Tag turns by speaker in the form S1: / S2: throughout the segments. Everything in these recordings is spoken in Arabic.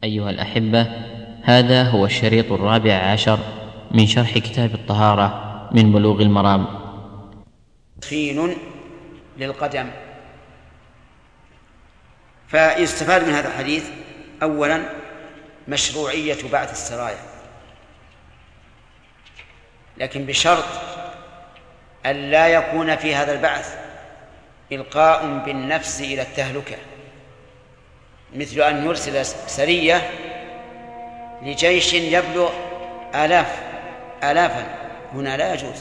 S1: أيها الأحبة، هذا هو الشريط 14 من شرح كتاب الطهارة من بلوغ المرام.
S2: تدخين للقدم. فيستفاد من هذا الحديث أولا مشروعية بعث السرايا، لكن بشرط أن لا يكون في هذا البعث إلقاء بالنفس إلى التهلكة، مثل أن يرسل سرية لجيش يبلغ آلافا، هنا لا يجوز،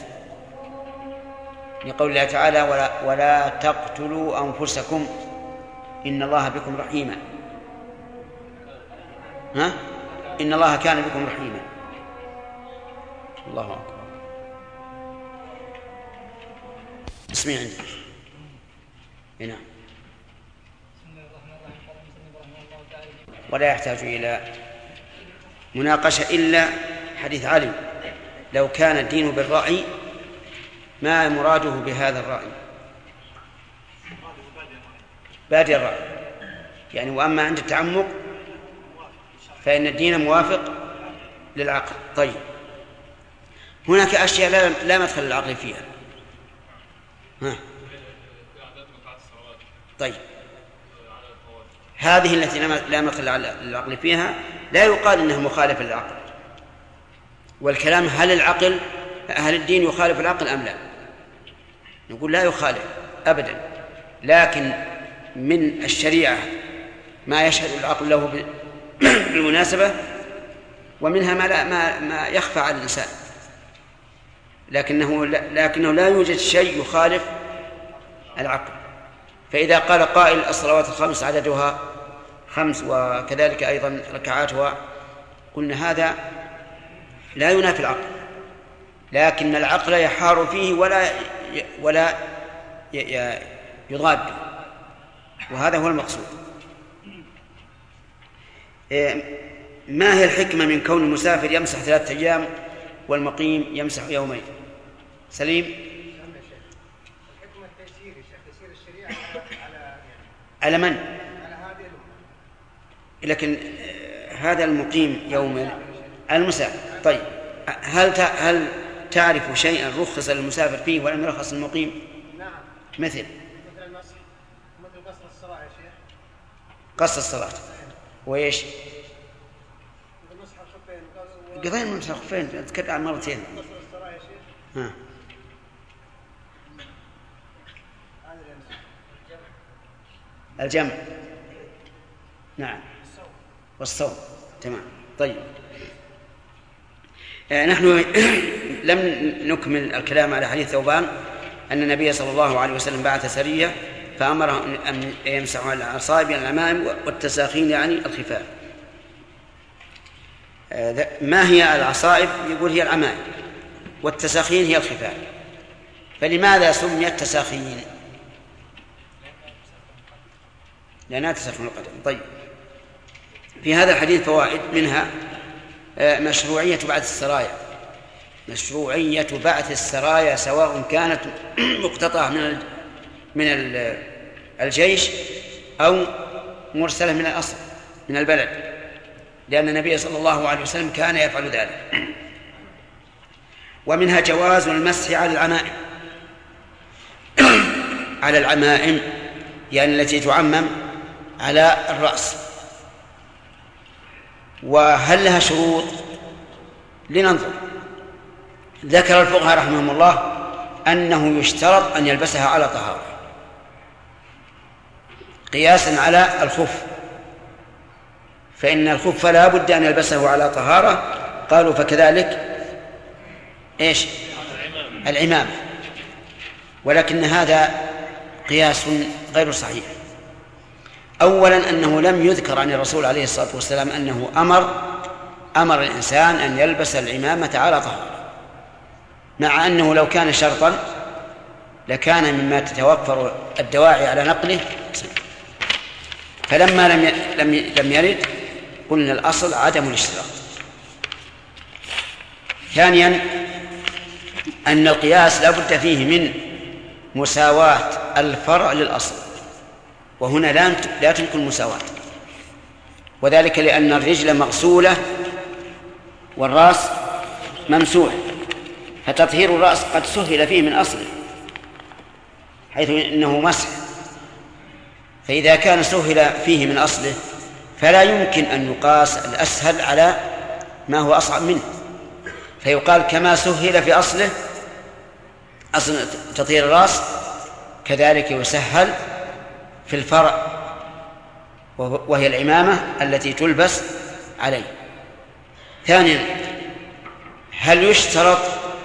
S2: لقول الله تعالى: ولا تقتلوا أنفسكم إن الله بكم رحيما. إن الله كان بكم رحيما. الله أكبر. اسمعي عندي. هنا ولا يحتاج إلى مناقشة إلا حديث علي: لو كان الدين بالرأي ما مراده بهذا الرأي؟ بادئ الرأي يعني، وأما عند التعمق فإن الدين موافق للعقل. طيب، هناك أشياء لا مدخل للعقل فيها. طيب، هذه التي لا مدخل للعقل فيها لا يقال إنها مخالفة للعقل، والكلام هل الدين يخالف العقل أم لا؟ نقول لا يخالف أبدا، لكن من الشريعة ما يشهد العقل له بالمناسبة، ومنها ما يخفى على الإنسان، لكنه لا يوجد شيء يخالف العقل. فإذا قال قائل: الصلوات الخمس عددها 5 وكذلك أيضا ركعاتها، قلنا هذا لا ينافي العقل، لكن العقل يحار فيه ولا يضاد، وهذا هو المقصود. ما هي الحكمة من كون المسافر يمسح 3 أيام والمقيم يمسح يومين؟ سليم.
S3: الحكمة التيسير الشريعة
S2: على من؟ على هذه لكن هذا المقيم يومين المسافر. طيب، هل تعرف شيئا رخص للمسافر فيه ولم يرخص المقيم؟
S3: نعم.
S2: مثل
S3: المسح، مثل قصر الصلاة يا شيخ.
S2: قصر الصلاة وإيش؟
S3: المسح الخفين.
S2: قضينا من الخفين، نتكلم عن مرتين.
S3: قصر الصلاة يا شيخ.
S2: الجمع. نعم. والصوم. تمام. طيب، نحن لم نكمل الكلام على حديث ثوبان أن النبي صلى الله عليه وسلم بعث سرية فأمرهم أن يمسحوا العصائب يعني العمائم والتساخين يعني الخفاف. ما هي العصائب؟ يقول هي العمائم، والتساخين هي الخفاف. فلماذا سميت تساخين؟ لأنها تساخن القدم. طيب، في هذا الحديث فوائد، منها مشروعية بعث السرايا، مشروعية بعث السرايا سواء كانت مقتطعة من الجيش أو مرسلة من الأصل من البلد، لأن النبي صلى الله عليه وسلم كان يفعل ذلك. ومنها جواز المسح على العمائم يعني التي تعمم على الرأس. وهل لها شروط؟ لننظر. ذكر الفقهاء رحمهم الله أنه يشترط أن يلبسها على طهارة، قياسا على الخف، فإن الخف لا بد أن يلبسه على طهارة. قالوا فكذلك إيش؟ العمامة. ولكن هذا قياس غير صحيح. أولا أنه لم يذكر عن الرسول عليه الصلاة والسلام أنه أمر الإنسان أن يلبس العمامة على طهارة، مع أنه لو كان شرطا لكان مما تتوفر الدواعي على نقله. فلما لم يرد قلنا الأصل عدم الاشتراط. ثانيا أن القياس لا بد فيه من مساواة الفرع للأصل، وهنا لا تمكن المساواة، وذلك لأن الرجل مغسولة والرأس ممسوح، فتطهير الرأس قد سهل فيه من أصله حيث إنه مسح، فإذا كان سهل فيه من أصله فلا يمكن أن يقاس الأسهل على ما هو أصعب منه، فيقال كما سهل في أصله أصل تطهير الرأس كذلك يسهل في الفرع وهي العمامة التي تلبس عليه. ثانيا، هل يشترط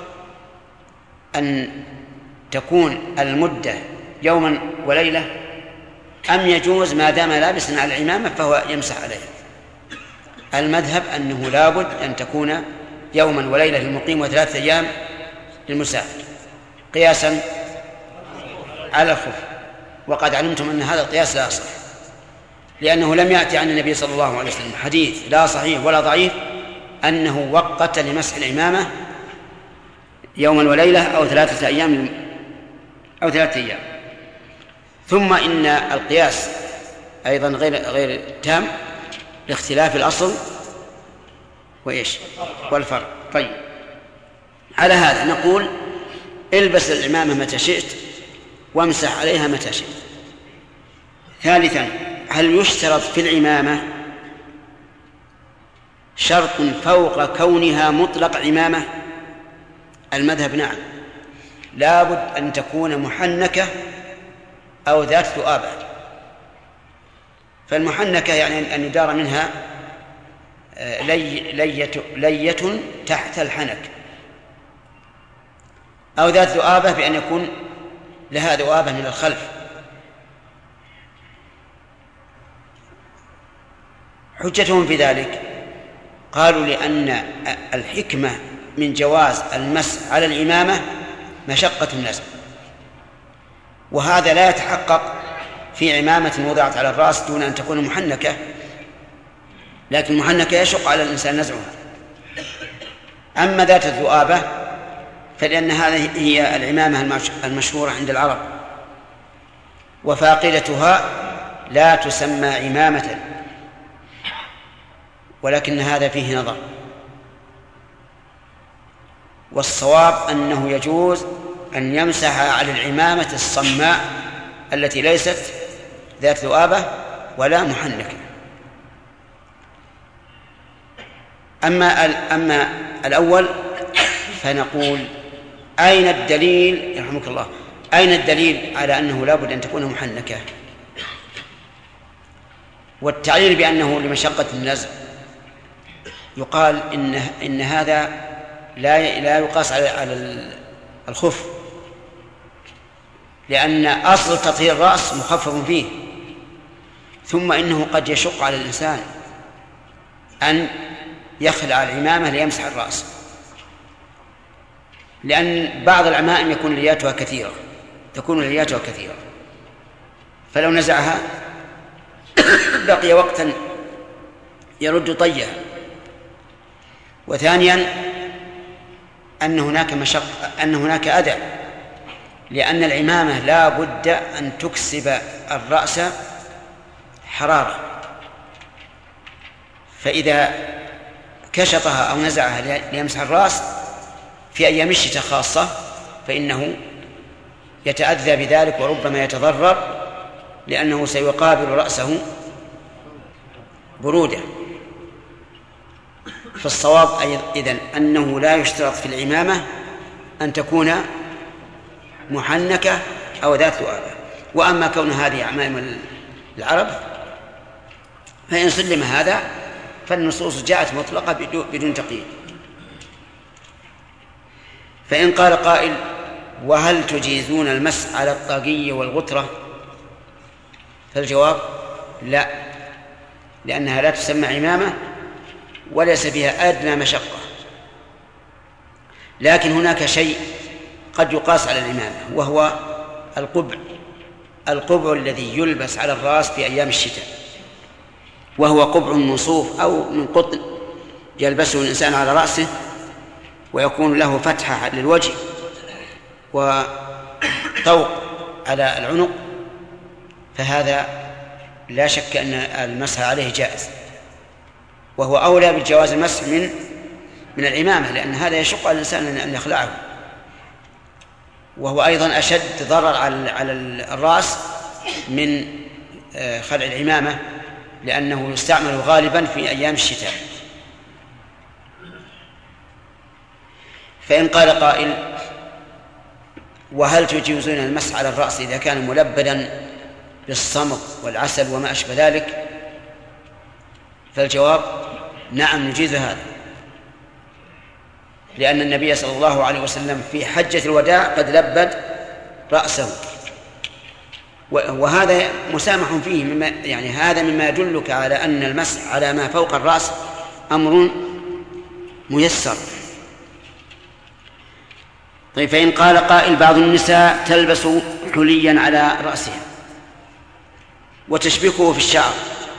S2: أن تكون المدة يوما وليلة أم يجوز ما دام لابسا على العمامة فهو يمسح عليها؟ المذهب أنه لابد أن تكون يوما وليلة للمقيم و3 أيام للمسافر قياسا على الخف، وقد علمتم أن هذا القياس لا يصح، لأنه لم يأتي عن النبي صلى الله عليه وسلم حديث لا صحيح ولا ضعيف أنه وقت لمسح العمامة يوما وليلة أو 3 أيام أو 3 أيام. ثم إن القياس أيضا غير تام لاختلاف الأصل وإيش والفرع. طيب، على هذا نقول البس العمامة متى شئت وامسح عليها متى شئت. ثالثا، هل يشترط في العمامة شرط فوق كونها مطلق عمامة؟ المذهب نعم، لابد أن تكون محنكة أو ذات ذؤابة. فالمحنكة يعني أن يدار منها لية تحت الحنك، أو ذات ذؤابة بأن يكون لها ذؤابة من الخلف. حجتهم في ذلك قالوا لأن الحكمة من جواز المسح على العمامة مشقة النزع، وهذا لا يتحقق في عمامة وضعت على الرأس دون أن تكون محنكة، لكن المحنكة يشق على الإنسان نزعها. أما ذات الذؤابة فلأن هذه هي العمامة المشهورة عند العرب، وفاقدتها لا تسمى عمامة، ولكن هذا فيه نظر، والصواب أنه يجوز أن يمسح على العمامة الصماء التي ليست ذات ذؤابة ولا محنكة. أما الأول فنقول أين الدليل يرحمك الله، أين الدليل على أنه لا بد أن تكون محنكة؟ والتعليل بأنه لمشقة النزع يقال إن هذا لا يقاس على الخف، لأن أصل تطهير الرأس مخفف فيه، ثم إنه قد يشق على الإنسان أن يخلع العمامة ليمسح الرأس، لأن بعض العمائم تكون لياتها كثيرة، فلو نزعها بقي وقتا يرد طيها. وثانيا أن هناك أذى، لأن العمامة لا بد أن تكسب الرأس حرارة، فإذا كشطها أو نزعها ليمسح الرأس في أيام الشتاء خاصة فإنه يتأذى بذلك وربما يتضرر، لأنه سيقابل رأسه برودة. فالصواب إذن أنه لا يشترط في العمامة أن تكون محنكة أو ذات ذؤابة. وأما كون هذه عمائم العرب فإن سلم هذا فالنصوص جاءت مطلقة بدون تقييد. فإن قال قائل: وهل تجيزون المسح على الطاقية والغترة؟ فالجواب: لا، لأنها لا تسمى عمامة وليس فيها أدنى مشقة. لكن هناك شيء قد يقاس على العمامة، وهو القبع الذي يلبس على الرأس في أيام الشتاء، وهو قبع من صوف أو من قطن يلبسه الإنسان على رأسه ويكون له فتحة للوجه وطوق على العنق، فهذا لا شك أن المسح عليه جائز. وهو أولى بالجواز المسح من العمامة، لأن هذا يشق على الإنسان أن يخلعه، وهو أيضا أشد ضرر على الرأس من خلع العمامة، لأنه يستعمل غالبا في أيام الشتاء. فإن قال قائل: وهل تجوزون المسح على الرأس إذا كان ملبدا بالصمغ والعسل وما أشبه ذلك؟ فالجواب: نعم نجيز هذا، لأن النبي صلى الله عليه وسلم في حجة الوداع قد لبد رأسه، وهذا مسامح فيه، يعني هذا مما يدلك على أن المسح على ما فوق الرأس أمر ميسر. طيب، فإن قال قائل: بعض النساء تلبس حليا على رأسها وتشبكه في الشعر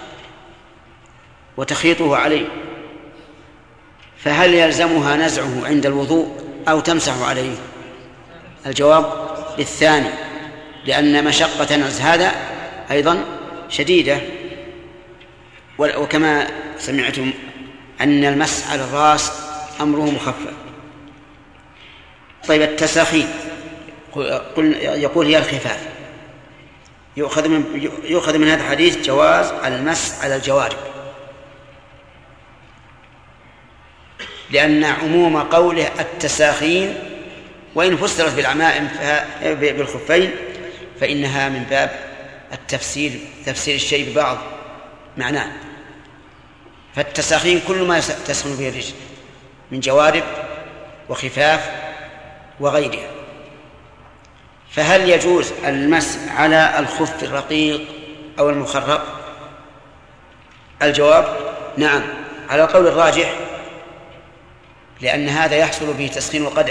S2: وتخيطه عليه، فهل يلزمها نزعه عند الوضوء أو تمسح عليه؟ الجواب للثاني، لأن مشقة نزع هذا أيضا شديدة، وكما سمعتم أن المسح على الرأس أمره مخفف. طيب، التساخين يقول هي الخفاف، يؤخذ من هذا الحديث جواز على المسح على الجوارب، لأن عموم قوله التساخين وإن فسرت بالعمائم بالخفين فإنها من باب تفسير الشيء ببعض معناه. فالتساخين كل ما تسخن به الرجل من جوارب وخفاف وغيرها. فهل يجوز المسح على الخف الرقيق أو المخرق؟ الجواب نعم، على القول الراجح، لأن هذا يحصل به تسخين القدم.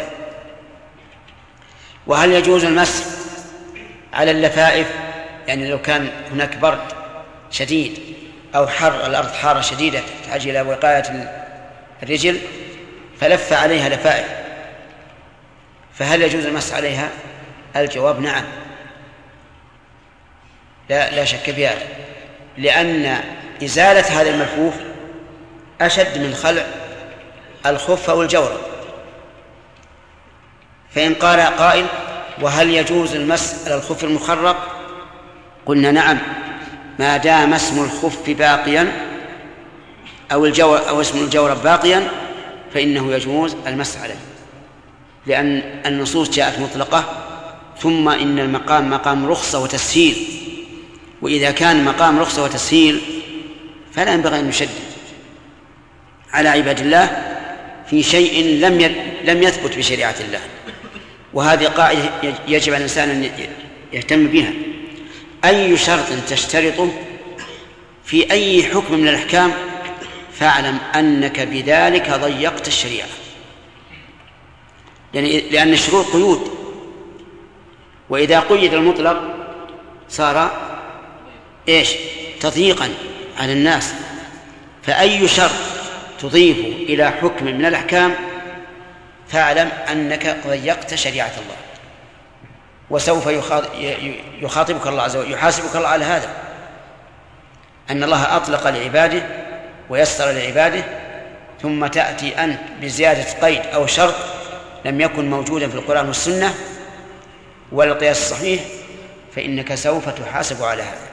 S2: وهل يجوز المسح على اللفائف؟ يعني لو كان هناك برد شديد أو حر، الأرض حارة شديدة تحتاج إلى وقاية الرجل فلف عليها لفائف، فهل يجوز المسح عليها؟ الجواب نعم، لا شك في هذا، لأن إزالة هذا الملفوف أشد من خلع الخف أو الجورب. فإن قال قائل: وهل يجوز المسح على الخف المخرق؟ قلنا نعم، ما دام اسم الخف باقيا أو اسم الجورب باقيا فإنه يجوز المسح عليه، لأن النصوص جاءت مطلقة، ثم إن المقام مقام رخصة وتسهيل، وإذا كان مقام رخصة وتسهيل فلا ينبغي أن نشدد على عباد الله في شيء لم يثبت بشريعة الله. وهذه قاعدة يجب على الإنسان أن يهتم بها. أي شرط تشترطه في أي حكم من الأحكام فاعلم أنك بذلك ضيقت الشريعة، لأن الشروط قيود، وإذا قيد المطلق صار تضييقا على الناس. فأي شرط تضيف إلى حكم من الأحكام فاعلم أنك ضيقت شريعة الله، وسوف يخاطبك الله عز وجل، يحاسبك الله على هذا، أن الله أطلق لعباده ويسر لعباده، ثم تأتي أنت بزيادة قيد أو شرط لم يكن موجودا في القرآن والسنة ولا القياس الصحيح، فإنك سوف تحاسب على هذا.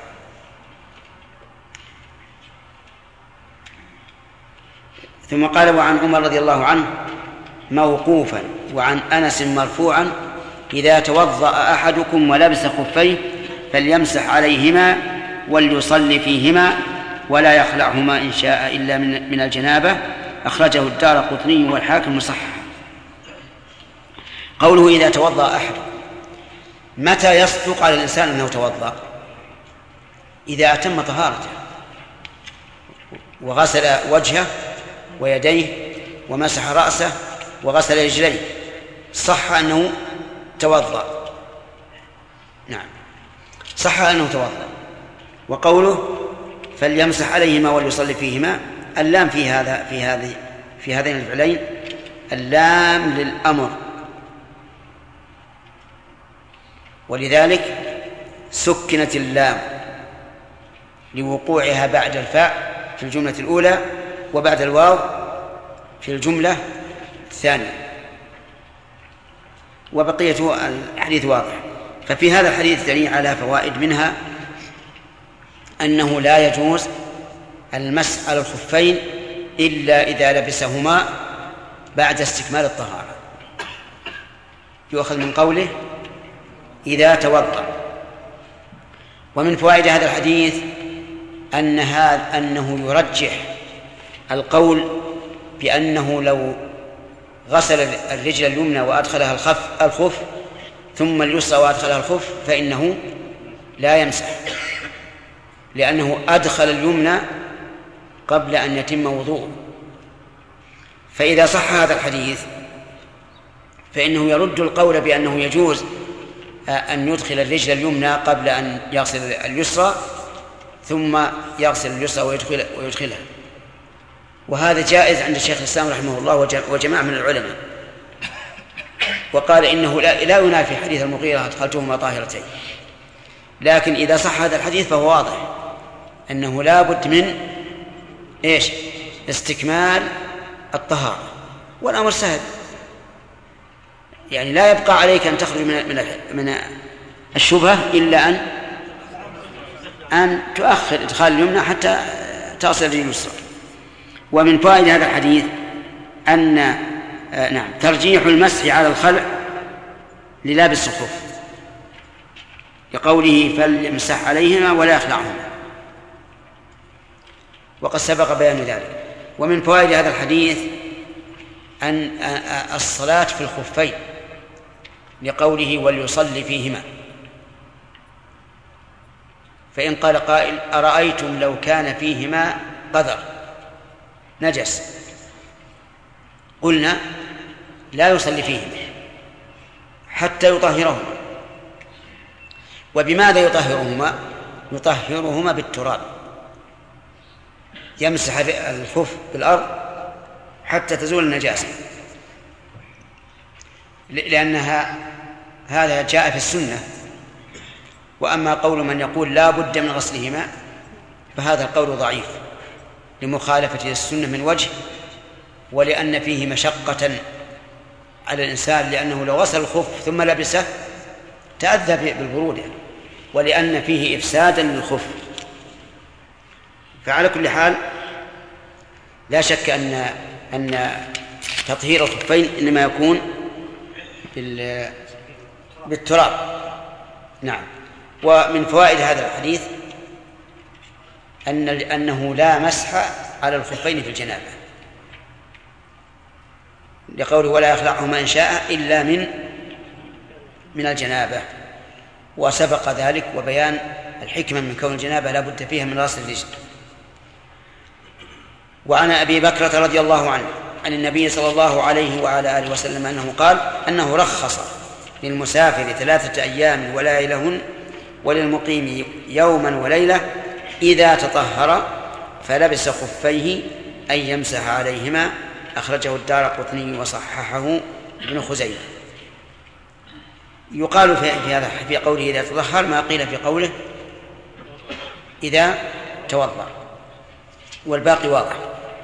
S2: ثم قال: وعن عمر رضي الله عنه موقوفا وعن أنس مرفوعا: إذا توضأ أحدكم ولبس خفيه فليمسح عليهما وليصلي فيهما ولا يخلعهما إن شاء إلا من الجنابة. أخرجه الدارقطني والحاكم صححه. قوله إذا توضأ أحد، متى يصدق على الإنسان أنه توضأ؟ إذا أتم طهارته وغسل وجهه ويديه ومسح رأسه وغسل رجليه صح أنه توضأ. نعم، صح أنه توضأ. وقوله فليمسح عليهما وليصلي فيهما، اللام في هذين الفعلين اللام للأمر، ولذلك سكنت اللام لوقوعها بعد الفاء في الجملة الأولى، وبعد الواو في الجملة الثانية. وبقية الحديث واضح. ففي هذا الحديث دليل على فوائد، منها أنه لا يجوز المسح على الخفين إلا إذا لبسهما بعد استكمال الطهارة. يؤخذ من قوله إذا توضأ. ومن فوائد هذا الحديث أنه يرجح القول بأنه لو غسل الرجل اليمنى وأدخلها الخف ثم اليسرى وأدخلها الخف فإنه لا يمسح، لأنه أدخل اليمنى قبل أن يتم وضوءه. فإذا صح هذا الحديث فإنه يرد القول بأنه يجوز أن يدخل الرجل اليمنى قبل أن يغسل اليسرى ثم يغسل اليسرى ويدخلها. وهذا جائز عند الشيخ الإسلام رحمه الله وجماعة من العلماء، وقال إنه لا ينافي حديث المغيرة أدخلتهما طاهرتين. لكن إذا صح هذا الحديث فهو واضح أنه لا بد من استكمال الطهارة، والأمر سهل، يعني لا يبقى عليك أن تخرج من الشبهة إلا أن تؤخر إدخال اليمنى حتى تصل لليسرى. ومن فوائد هذا الحديث أن ترجيح المسح على الخلع للابس الخف، لقوله فليمسح عليهما ولا يخلعهما، وقد سبق بيان ذلك. ومن فوائد هذا الحديث أن الصلاة في الخفين، لقوله وليصلي فيهما. فإن قال قائل أرأيتم لو كان فيهما قذر نجس، قلنا لا يصلي فيهما حتى يطهرهما. وبماذا يطهرهما؟ يطهرهما بالتراب، يمسح الخف بالأرض حتى تزول النجاسة، لأنها هذا جاء في السنة. وأما قول من يقول لا بد من غسلهما فهذا القول ضعيف لمخالفة السنة من وجه، ولأن فيه مشقة على الإنسان، لأنه لو غسل الخف ثم لبسه تأذى بالبرودة، ولأن فيه إفسادا للخف. فعلى كل حال لا شك أن تطهير الخفين إنما يكون بالتراب. نعم. ومن فوائد هذا الحديث أنه لا مسح على الخفين في الجنابة، لقوله ولا يخلعهما إن شاء إلا من الجنابة. وسبق ذلك وبيان الحكمة من كون الجنابة لا بد فيها من غسل الرجل. وعن أبي بكرة رضي الله عنه عن النبي صلى الله عليه وعلى آله وسلم أنه قال أنه رخص للمسافر 3 أيام وليلهن وللمقيم يوما وليلة إذا تطهر فلبس خفيه أن يمسح عليهما. أخرجه الدارقطني وصححه ابن خزيمة. يقال في قوله إذا تطهر ما قيل في قوله إذا توضأ، والباقي واضح.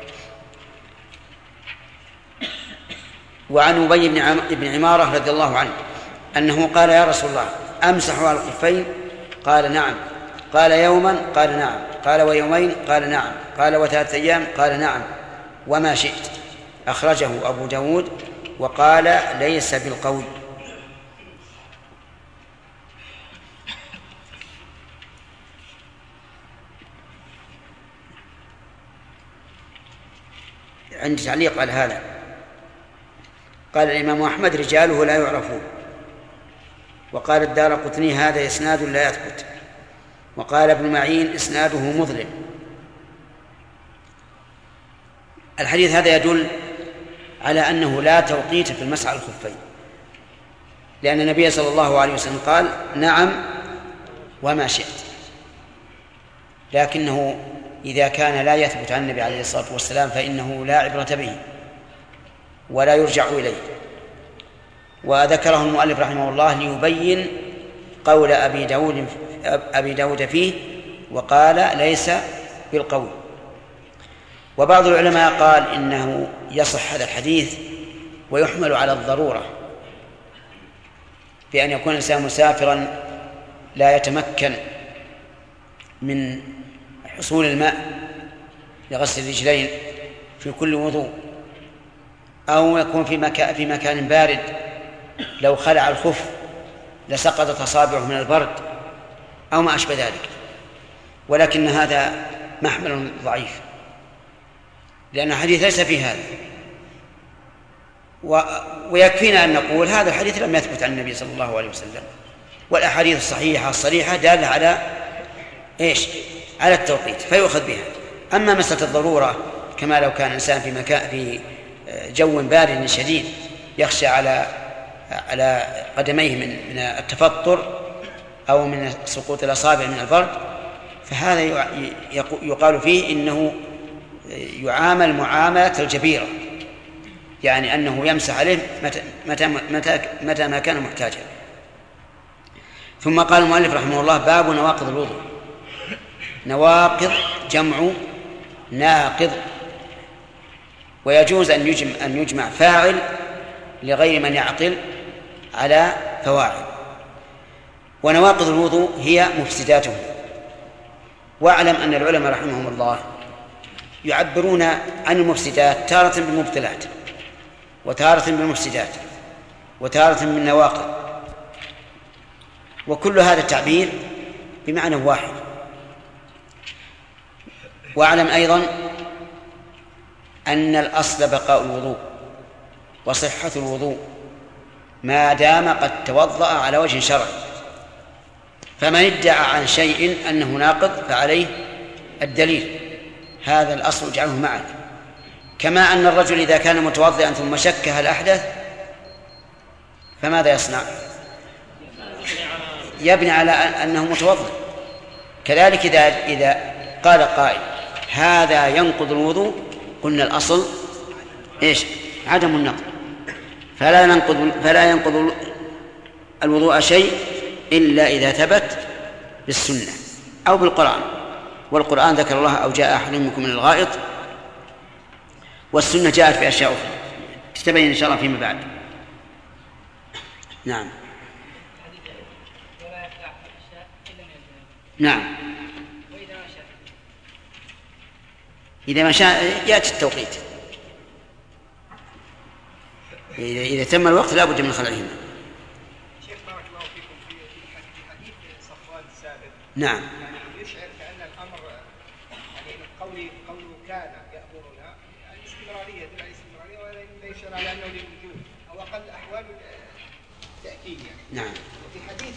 S2: وعن أبي بن عمارة رضي الله عنه أنه قال يا رسول الله أمسح على الخفين؟ قال نعم. قال يوما؟ قال نعم. قال ويومين؟ قال نعم. قال و3 أيام؟ قال نعم. وما شئت. أخرجه أبو داود وقال ليس بالقول. عندي تعليق على هذا. قال الإمام أحمد رجاله لا يعرفون، وقال الدارقطني هذا إسناد لا يثبت، وقال ابن معين إسناده مظلم. الحديث هذا يدل على أنه لا توقيت في المسح على الخفين، لأن النبي صلى الله عليه وسلم قال نعم وما شئت، لكنه إذا كان لا يثبت عن النبي عليه الصلاة والسلام فإنه لا عبرة به ولا يرجع إليه. وذكره المؤلف رحمه الله ليبين قول أبي داود فيه، وقال ليس بالقول. وبعض العلماء قال إنه يصح هذا الحديث ويحمل على الضرورة، بأن يكون الإنسان مسافرا لا يتمكن من حصول الماء لغسل الرجلين في كل وضوء، أو يكون في مكان بارد لو خلع الخف لسقطت أصابعه من البرد أو ما أشبه ذلك. ولكن هذا محمل ضعيف، لأن الحديث ليس في هذا. ويكفينا أن نقول هذا الحديث لم يثبت عن النبي صلى الله عليه وسلم، والأحاديث الصحيحة الصريحة دالة على إيش؟ على التوقيت، فيؤخذ بها. أما مسألة الضرورة كما لو كان إنسان في جو بارد شديد يخشى على قدميه من التفطر أو من سقوط الأصابع من البرد، فهذا يقال فيه إنه يعامل معاملة الجبيرة، يعني أنه يمسح عليه متى ما كان محتاجا. ثم قال المؤلف رحمه الله: باب نواقض الوضوء. نواقض جمع ناقض، ويجوز أن يجمع فاعل لغير من يعقل على فواعل. ونواقض الوضوء هي مفسداته. واعلم أن العلماء رحمهم الله يعبرون عن المفسدات تارة بالمبطلات، وتارة بالمفسدات، وتارة بالنواقض، وكل هذا التعبير بمعنى واحد. واعلم أيضا أن الأصل بقاء الوضوء وصحة الوضوء ما دام قد توضأ على وجه شرعي، فمن ادعى عن شيء أنه ناقض فعليه الدليل. هذا الأصل اجعله معك. كما أن الرجل إذا كان متوضئا ثم شك هل أحدث فماذا يصنع؟ يبني على أنه متوضئ. كذلك إذا قال قائل هذا ينقض الوضوء، قلنا الأصل إيش؟ عدم النقض، فلا ينقض الوضوء شيء إلا إذا ثبت بالسنة أو بالقرآن. والقرآن ذكر الله: أو جاء أحد منكم من الغائط. والسنة جاءت في أشياء أخرى تتبين إن شاء الله فيما بعد. نعم. نعم. إذا ما شاء يأتي التوقيت. إذا تم الوقت لا بد من خلعهما.
S3: شيخ بارك الله فيكم في حديث صفوان السابق.
S2: نعم.
S3: يعني يشعر كأن الأمر يعني قوله كان يأمرنا الاستمرارية دون الاستمرارية، ولا يشعر على أنه للوجود أو أقل أحوال التأكيد يعني.
S2: نعم.
S3: وفي حديث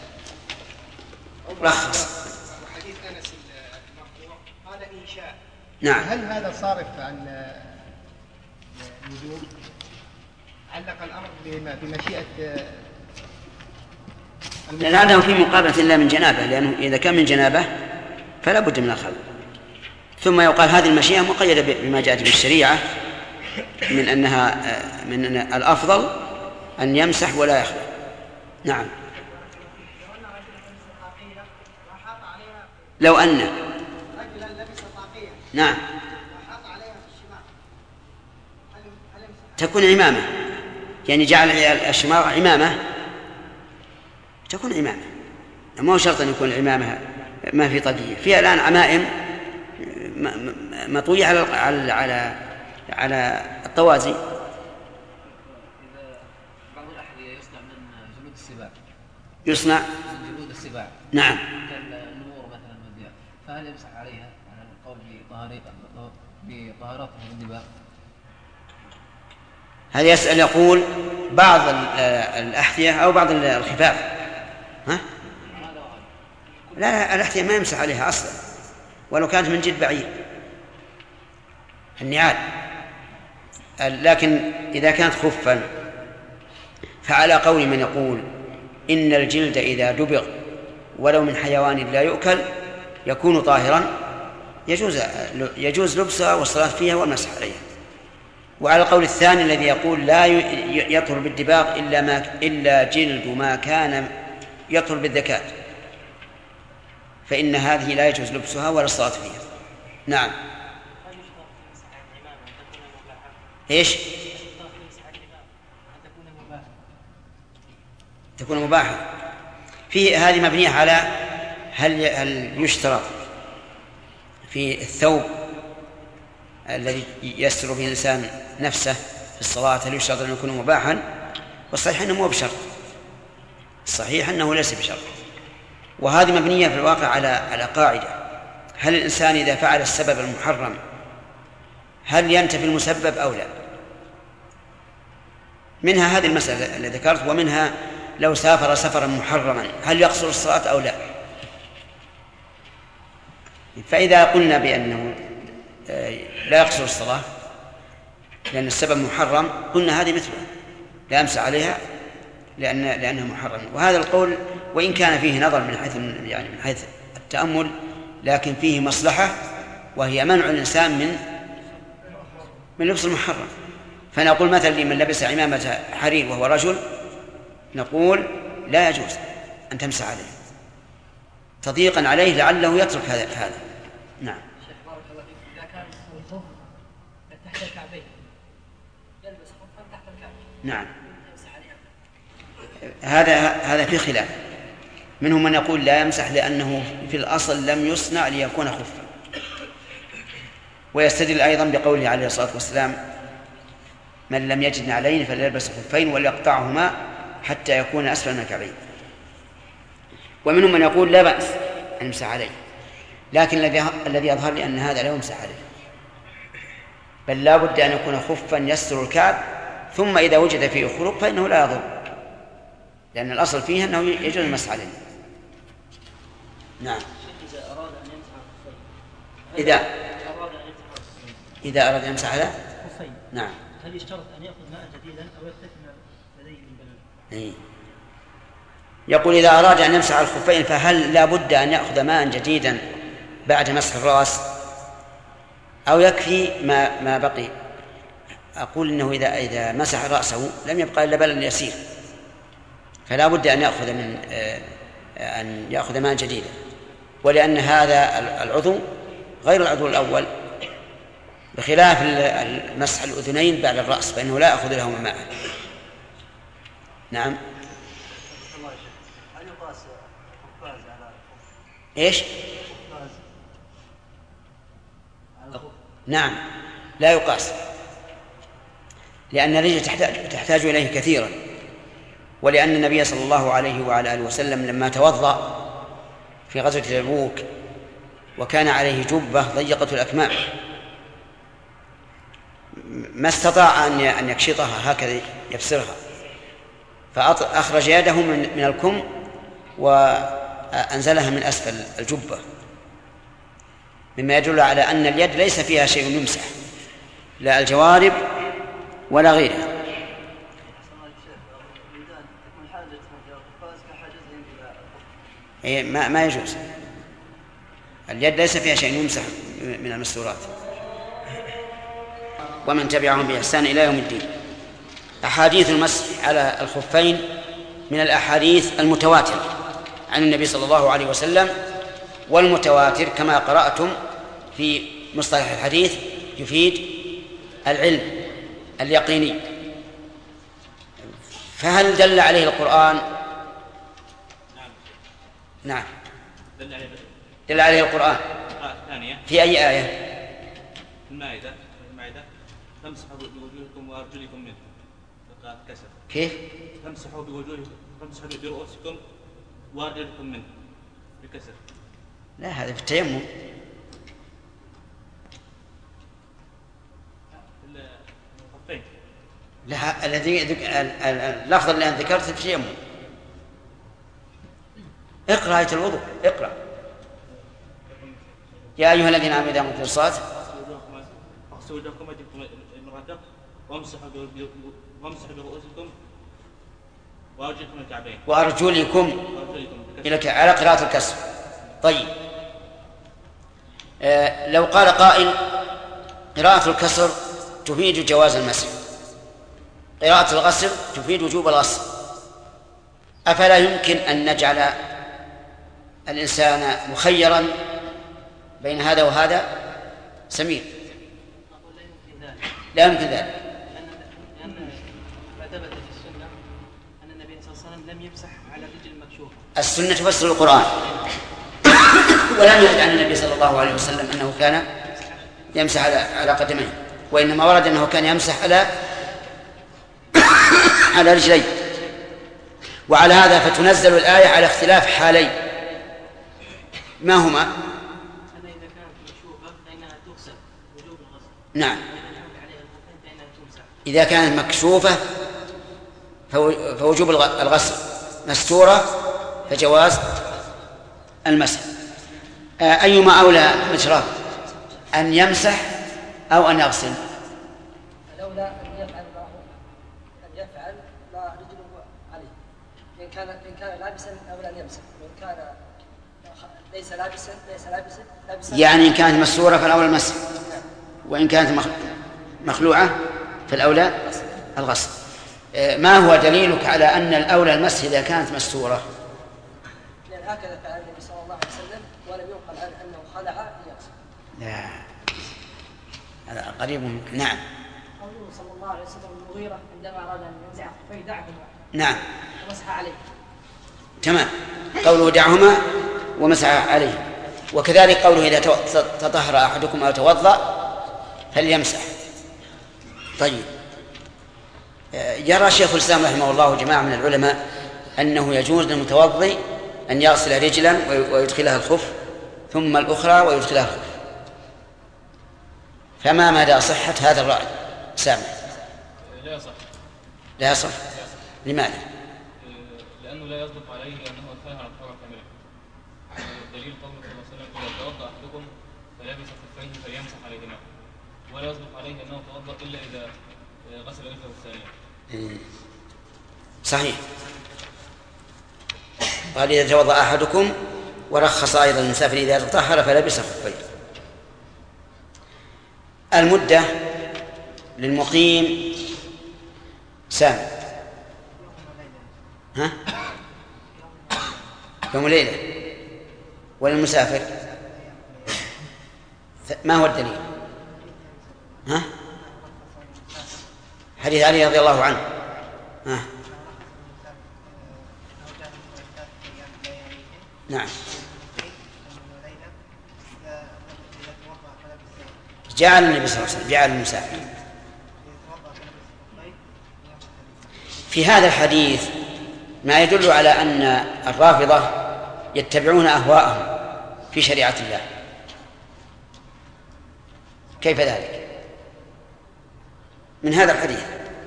S2: رخص
S3: وحديث أنس المرفوع قال إنشاء.
S2: نعم.
S3: هل هذا صارف عن الوجوب؟ علق الأمر بمشيئة
S2: لأنه في مقابلة الله من جنابه، لأنه إذا كان من جنابه فلا بد من الخلع. ثم يقال هذه المشيئة مقيدة بما جاءت بالشريعة من أن الأفضل أن يمسح ولا يخلع. نعم. لو أن
S3: رجلا لبس طاقية
S2: نعم
S3: وحط عليها في الشماغ
S2: تكون عمامة، يعني جعل الشماغ عمامة تكون عمامة، ما هو شرط أن يكون العمامة ما في طاقية. فيها الآن عمائم مطوية على الطوازي.
S4: بعض الأحذية يصنع من جلود السباع.
S2: يصنع
S4: من جلود السباع.
S2: نعم.
S4: كالنمور مثلا والذئاب، فهل يمسح عليها على القول بطهارتها من الدباغ؟
S2: هذا يسأل يقول بعض الأحذية أو بعض الخفاف. ها؟ لا الأحذية ما يمسح عليها أصلا ولو كانت من جلد بعير، النعال. لكن إذا كانت خفا فعلى قول من يقول إن الجلد إذا دبغ ولو من حيوان لا يؤكل يكون طاهرا يجوز لبسها والصلاة فيها والمسح عليها. وعلى القول الثاني الذي يقول لا يطهر بالدباغ إلا جلد ما كان يطهر بالذكاة، فإن هذه لا يجوز لبسها ولا الصلاة فيها. نعم. إيش؟ تكون مباحة. فيه هذه مبنية على هل يشترط في الثوب الذي يستر به الإنسان نفسه في الصلاة هل يشترط أن يكون مباحا؟ والصحيح أنه مو بشرط، الصحيح أنه ليس بشرط. وهذه مبنية في الواقع على قاعدة: هل الإنسان إذا فعل السبب المحرم هل ينتفي المسبب أو لا؟ منها هذه المسألة التي ذكرت، ومنها لو سافر سفرا محرما هل يقصر الصلاة أو لا؟ فإذا قلنا بأنه لا يقصر الصلاة لأن السبب محرم، قلنا هذه مثلها لا يمسح عليها لأنها محرم. وهذا القول وإن كان فيه نظر من حيث التأمل، لكن فيه مصلحة، وهي منع الإنسان من لبس المحرم. فنقول مثلا لمن لبس عمامة حرير وهو رجل، نقول لا يجوز أن تمسح عليه تضييقا عليه لعله يترك هذا. نعم.
S4: شيخ بارك الله فيك، إذا كان الخف تحت الكعبين يلبس خفا تحت الكعبين،
S2: نعم،
S4: يمسح عليه.
S2: هذا في خلاف. منهم من يقول لا يمسح لأنه في الأصل لم يصنع ليكون خفا، ويستدل أيضا بقوله عليه الصلاة والسلام: من لم يجد نعلين فليلبس خفين وليقطعهما حتى يكون أسفل من الكعبين. ومنهم من يقول لا بأس أن يمسح عليه، لكن الذي يظهر لي أن هذا لا يمسح عليه، بل لا بد أن يكون خفا يستر الكعب، ثم إذا وجد فيه خلق فإنه لا يضر، لأن الأصل فيه أنه يجوز المسح عليه. نعم.
S4: إذا أراد أن يمسح
S2: إذا أراد أن يمسح على
S4: خفين،
S2: نعم،
S4: هل يشترط أن يأخذ ماء جديدا أو يكتفي لديه من بلد؟
S2: يقول إذا أراد أن يمسح على الخفين فهل لا بد أن يأخذ ماء جديدا بعد مسح الرأس أو يكفي ما بقي؟ أقول إنه إذا مسح رأسه لم يبقى إلا بلل يسير، فلا بد أن يأخذ ماء جديدا، ولأن هذا العضو غير العضو الأول، بخلاف مسح الأذنين بعد الرأس فإنه لا يأخذ لهما ماء. نعم.
S5: هل يقاس القفاز على
S2: إيش؟ نعم، لا يقاس، لأن الرجل تحتاج إليه كثيرا، ولأن النبي صلى الله عليه وعلى آله وسلم لما توضأ في غزوة تبوك وكان عليه جبة ضيقة الأكمام ما استطاع أن يكشطها هكذا يبصرها، فأخرج يده من الكم وأنزلها من أسفل الجبة، مما يدل على أن اليد ليس فيها شيء يمسح، لا الجوارب ولا غيرها. ما يجوز، اليد ليس فيها شيء يمسح من المستورات. ومن تبعهم بإحسان إلى يوم الدين. أحاديث المسح على الخفين من الأحاديث المتواترة عن النبي صلى الله عليه وسلم، والمتواتر كما قرأتم في مصطلح الحديث يفيد العلم اليقيني. فهل دل عليه القرآن؟ نعم، دل عليه القرآن. في أي آية؟
S5: المائدة تمسحوا بوجوهكم وأرجلكم منه كسر.
S2: كيف؟
S5: تمسحوا برؤوسكم وأرجلكم منه بكسر.
S2: لا، هذا في التيمم.
S5: الخفين.
S2: لا، اللفظ اللي أنا ذكرته في التيمم. اقرأ آية الوضوء، اقرأ: يا أيها الذين آمنوا إذا قمتم إلى الصلاة
S5: اغسلوا وجوهكم وأيديكم المرافق وامسحوا برؤوسكم وأرجلكم إلى الكعبين.
S2: وأرجلكم على قراءة الكسر. طيب، لو قال قائل قراءة الكسر تفيد جواز المسح، قراءة الغسل تفيد وجوب الغسل، أفلا يمكن أن نجعل الإنسان مخيرا بين هذا وهذا؟ سمير.
S4: لا
S2: يمكن ذلك.
S4: الله عليه وسلم لم يمسح على رجل مكشوفة.
S2: السنة تفسر القرآن. ولم يرد عن النبي صلى الله عليه وسلم أنه كان يمسح على قدميه، وإنما ورد أنه كان يمسح على رجليه. وعلى هذا فتنزل الآية على اختلاف حالين، ما هما؟
S4: أن إذا كانت مكشوفة فإنها تغسل وجوب الغسل.
S2: نعم، إذا كانت مكشوفة فوجوب الغسل، مستورة فجواز المسح. أيما أولى مشراب، أن يمسح أو أن يغسل؟
S4: الأولى أن يفعل ما رجله عليه، إن كان لابسا أولى أن يمسح، وإن كان ليس لابسا
S2: يعني إن كانت مستورة فالأولى المسح، وإن كانت مخلوعة فالأولى الغسل. ما هو دليلك على أن الأولى المسح إذا كانت مستورة؟
S4: لأن هكذا فعل النبي صلى الله عليه وسلم ولم ينقل عنه أنه خلع ليغسل.
S2: لا، هذا قريب منك. نعم.
S4: قوله صلى الله عليه وسلم المغيرة عندما أراد أن ينزع خفيه دعهما.
S2: نعم.
S4: ومسح عليه.
S2: تمام. قوله دعهما ومسح عليه. وكذلك قوله إذا تطهر أحدكم أو توضأ فليمسح. طيب، يرى شيخ الإسلام رحمه الله وجماعة من العلماء أنه يجوز للمتوضئ أن يغسل رجلا ويدخلها الخف ثم الأخرى ويدخلها الخف، فما مدى صحة هذا الرأي؟ سامع.
S6: لا يصح.
S2: لا يصح. لماذا؟
S6: لأنه لا يصدق عليه أنه أدخلها على الطهارة كاملة. الدليل قوله صلى الله عليه وسلم إذا توضأ أحدكم فلبس خفيه فليمسح عليهما، ولا يصدق عليه أنه توضأ إلا إذا غسل رجله الثانية.
S2: صحيح. قال إذا توضأ أحدكم، ورخص أيضا المسافر إذا تطهر فلبس خفيه. المدة للمقيم سام. ها؟ يوم وليلة. وللمسافر ما هو الدليل؟ ها؟ حديث علي رضي الله عنه. ها؟ نعم. جعل النبي صلى الله عليه وسلم جعل المسافر. في هذا الحديث ما يدل على أن الرافضة يتبعون أهواءهم في شريعة الله. كيف ذلك؟ من هذا الحديث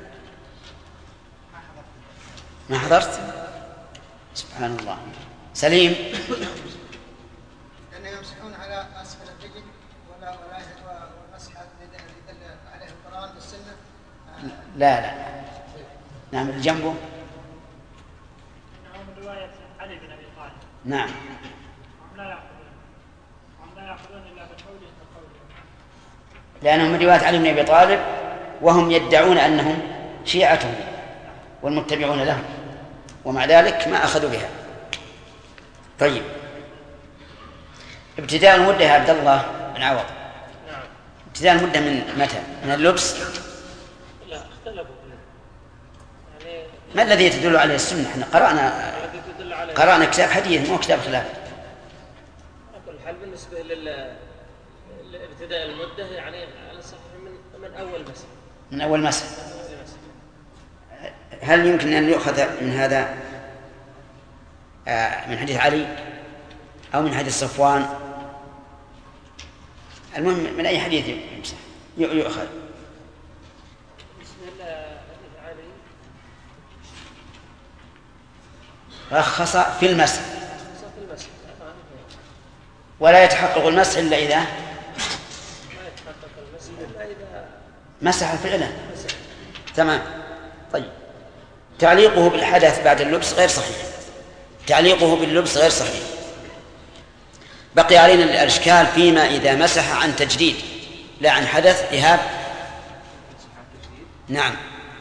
S2: ما حضرت؟ سبحان الله. سليم.
S3: لأنهم يمسحون على أسفل الرجل والمسح الذي دل عليه القرآن والسنة.
S2: لا نعم، اللي جنبه.
S7: من رواية علي بن أبي طالب.
S2: نعم.
S7: هم لا يأخذون إلا بقوله كقوله.
S2: لأنهم من رواية علي بن أبي طالب، وهم يدعون أنهم شيعته والمتبعون لهم، ومع ذلك ما أخذوا بها. طيب، ابتداء المدة يا عبد الله بن عوض.
S7: نعم.
S2: ابتداء المدة من متى؟ من اللبس؟
S7: لا، اختلفوا يعني.
S2: ما الذي تدل عليه السنة؟ احنا قرأنا كتاب حديث مو كتاب خلاف.
S7: كل حال بالنسبة لابتداء المدة يعني على الصحيح من أول مسح.
S2: من أول مسح. هل يمكن أن يؤخذ من هذا من حديث علي أو من حديث صفوان؟ المهم من أي حديث يمسح يؤخذ. رخص في المسح، ولا يتحقق المسح إلا إذا مسح فعلا. تمام. طيب، تعليقه بالحدث بعد اللبس غير صحيح. تعليقه باللبس غير صحيح. بقي علينا الإشكال فيما إذا مسح عن تجديد لا عن حدث. إيهاب. نعم،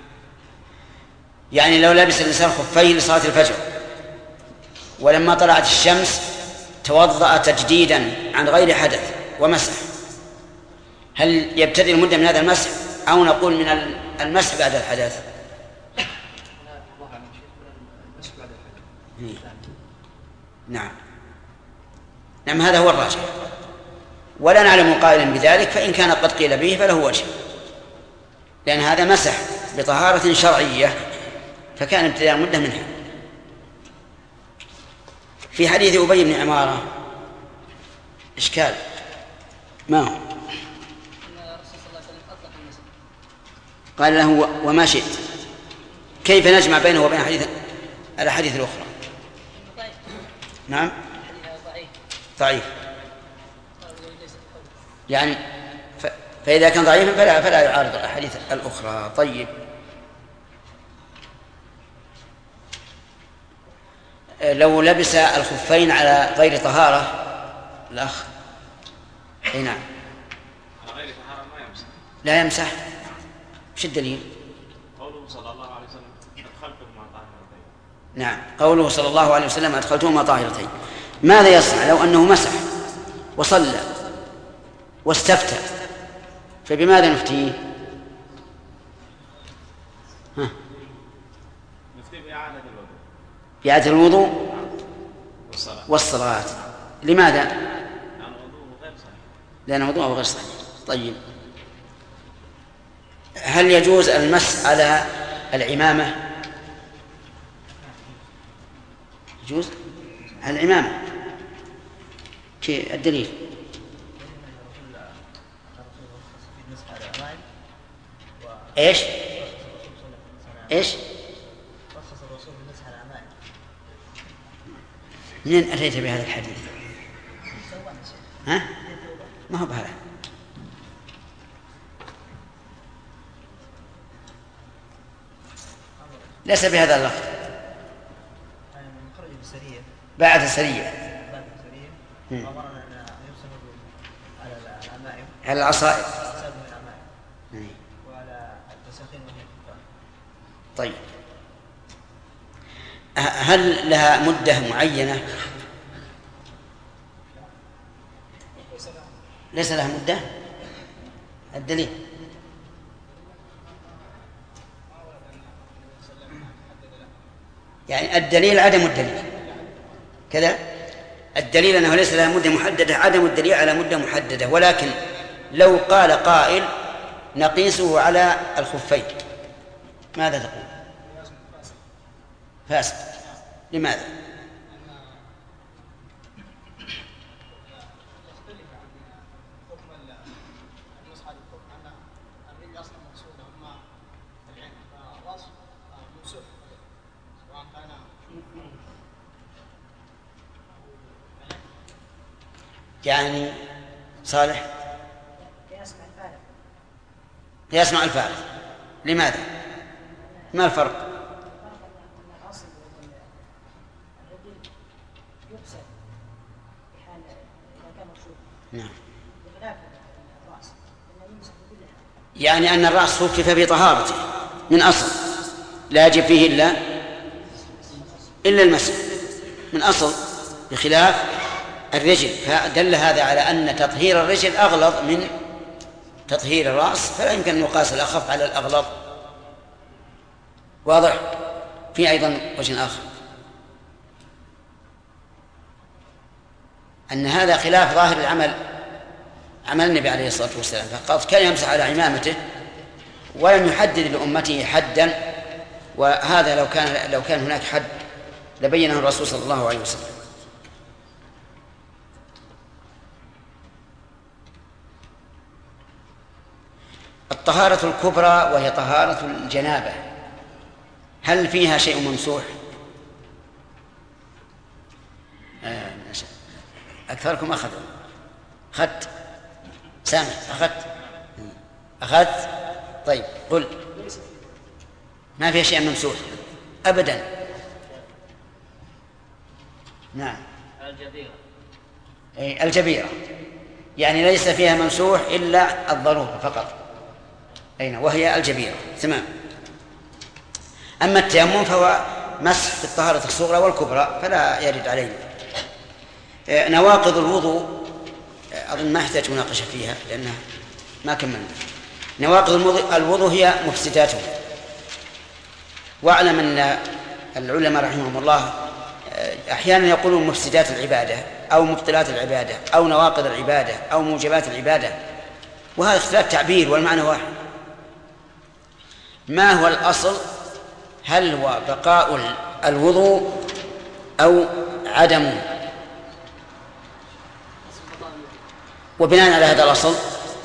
S2: يعني لو لبس الإنسان خفيه لصلاة الفجر ولما طلعت الشمس توضأ تجديدا عن غير حدث ومسح، هل يبتدئ المدة من هذا المسح أو نقول من المسح بعد الحدث؟ نعم نعم، هذا هو الراجح، ولا نعلم قائلا بذلك، فإن كان قد قيل به فله وجه، لأن هذا مسح بطهارة شرعية فكان ابتداء مدة منها. في حديث أبي بن عمارة إشكال، ما هو؟ قال له وما شئت، كيف نجمع بينه وبين الأحاديث الأخرى؟ نعم ضعيف، يعني فإذا كان ضعيفا فلا يعارض الأحاديث الأخرى. طيب، لو لبس الخفين على غير طهارة الأخ، أي نعم،
S8: على غير طهارة ما يمسح،
S2: لا يمسح، وش الدليل؟
S8: قوله صلى الله عليه وسلم أدخلتهما طاهرتين.
S2: نعم، قوله صلى الله عليه وسلم أدخلتهما طاهرتين. ماذا يصنع لو أنه مسح وصلى واستفتى، فبماذا نفتيه؟
S8: نفتي بإعادة الوضوء،
S2: بإعادة الوضوء والصلاة. لماذا؟ لأن وضوءه غير صحيح. طيب، هل يجوز المسح على العمامة؟ يجوز على العمامة، الدليل؟ ايش
S4: رخص الرسول بالمسح على العمائم.
S2: منين أتيت بهذا الحديث؟ ها؟ ما هو بهذا. ليس بهذا اللفظ. بعد السرية
S4: أمرنا أن يرسل على العمائم،
S2: على العصائب
S4: وعلى الفساتين والكفار.
S2: طيب، هل لها مدة معينة؟ ليس لها مدة. الدليل؟ يعني الدليل عدم الدليل كذا. الدليل أنه ليس لها مدة محددة، عدم الدليل على مدة محددة. ولكن لو قال قائل نقيسه على الخفين، ماذا تقول؟ فاسد. لماذا؟ يعني صالح يسمع الفارق. لماذا؟ ما الفرق؟ نعم. يعني أن الرأس خفف بطهارته من أصل لا يجب فيه إلا المسح من أصل، بخلاف الرجل. فدل هذا على أن تطهير الرجل أغلظ من تطهير الرأس، فلا يمكن أن يقاس الأخف على الأغلظ. واضح؟ في أيضا وجه آخر، أن هذا خلاف ظاهر العمل، عمل النبي عليه الصلاة والسلام، فقد كان يمسح على عمامته ولم يحدد لأمته حدا، وهذا لو كان هناك حد لبينه الرسول صلى الله عليه وسلم. الطهارة الكبرى وهي طهارة الجنابة، هل فيها شيء ممسوح؟ أكثركم أخذت سامع أخذت. طيب قل. ما فيها شيء ممسوح أبدا. نعم، الجبيرة يعني ليس فيها ممسوح إلا الضرورة فقط، أين وهي الجبيرة. تمام. أما التيمم فهو مسح في الطهارة الصغرى والكبرى فلا يرد عليه. نواقض الوضوء أظن ما يحتاج مناقشة فيها لأنها ما كملنا. نواقض الوضوء هي مفسداته. واعلم أن العلماء رحمهم الله أحيانا يقولون مفسدات العبادة أو مبطلات العبادة أو نواقض العبادة أو موجبات العبادة، وهذا اختلاف تعبير والمعنى واحد. ما هو الأصل؟ هل هو بقاء الوضوء أو عدمه؟ وبناء على هذا الأصل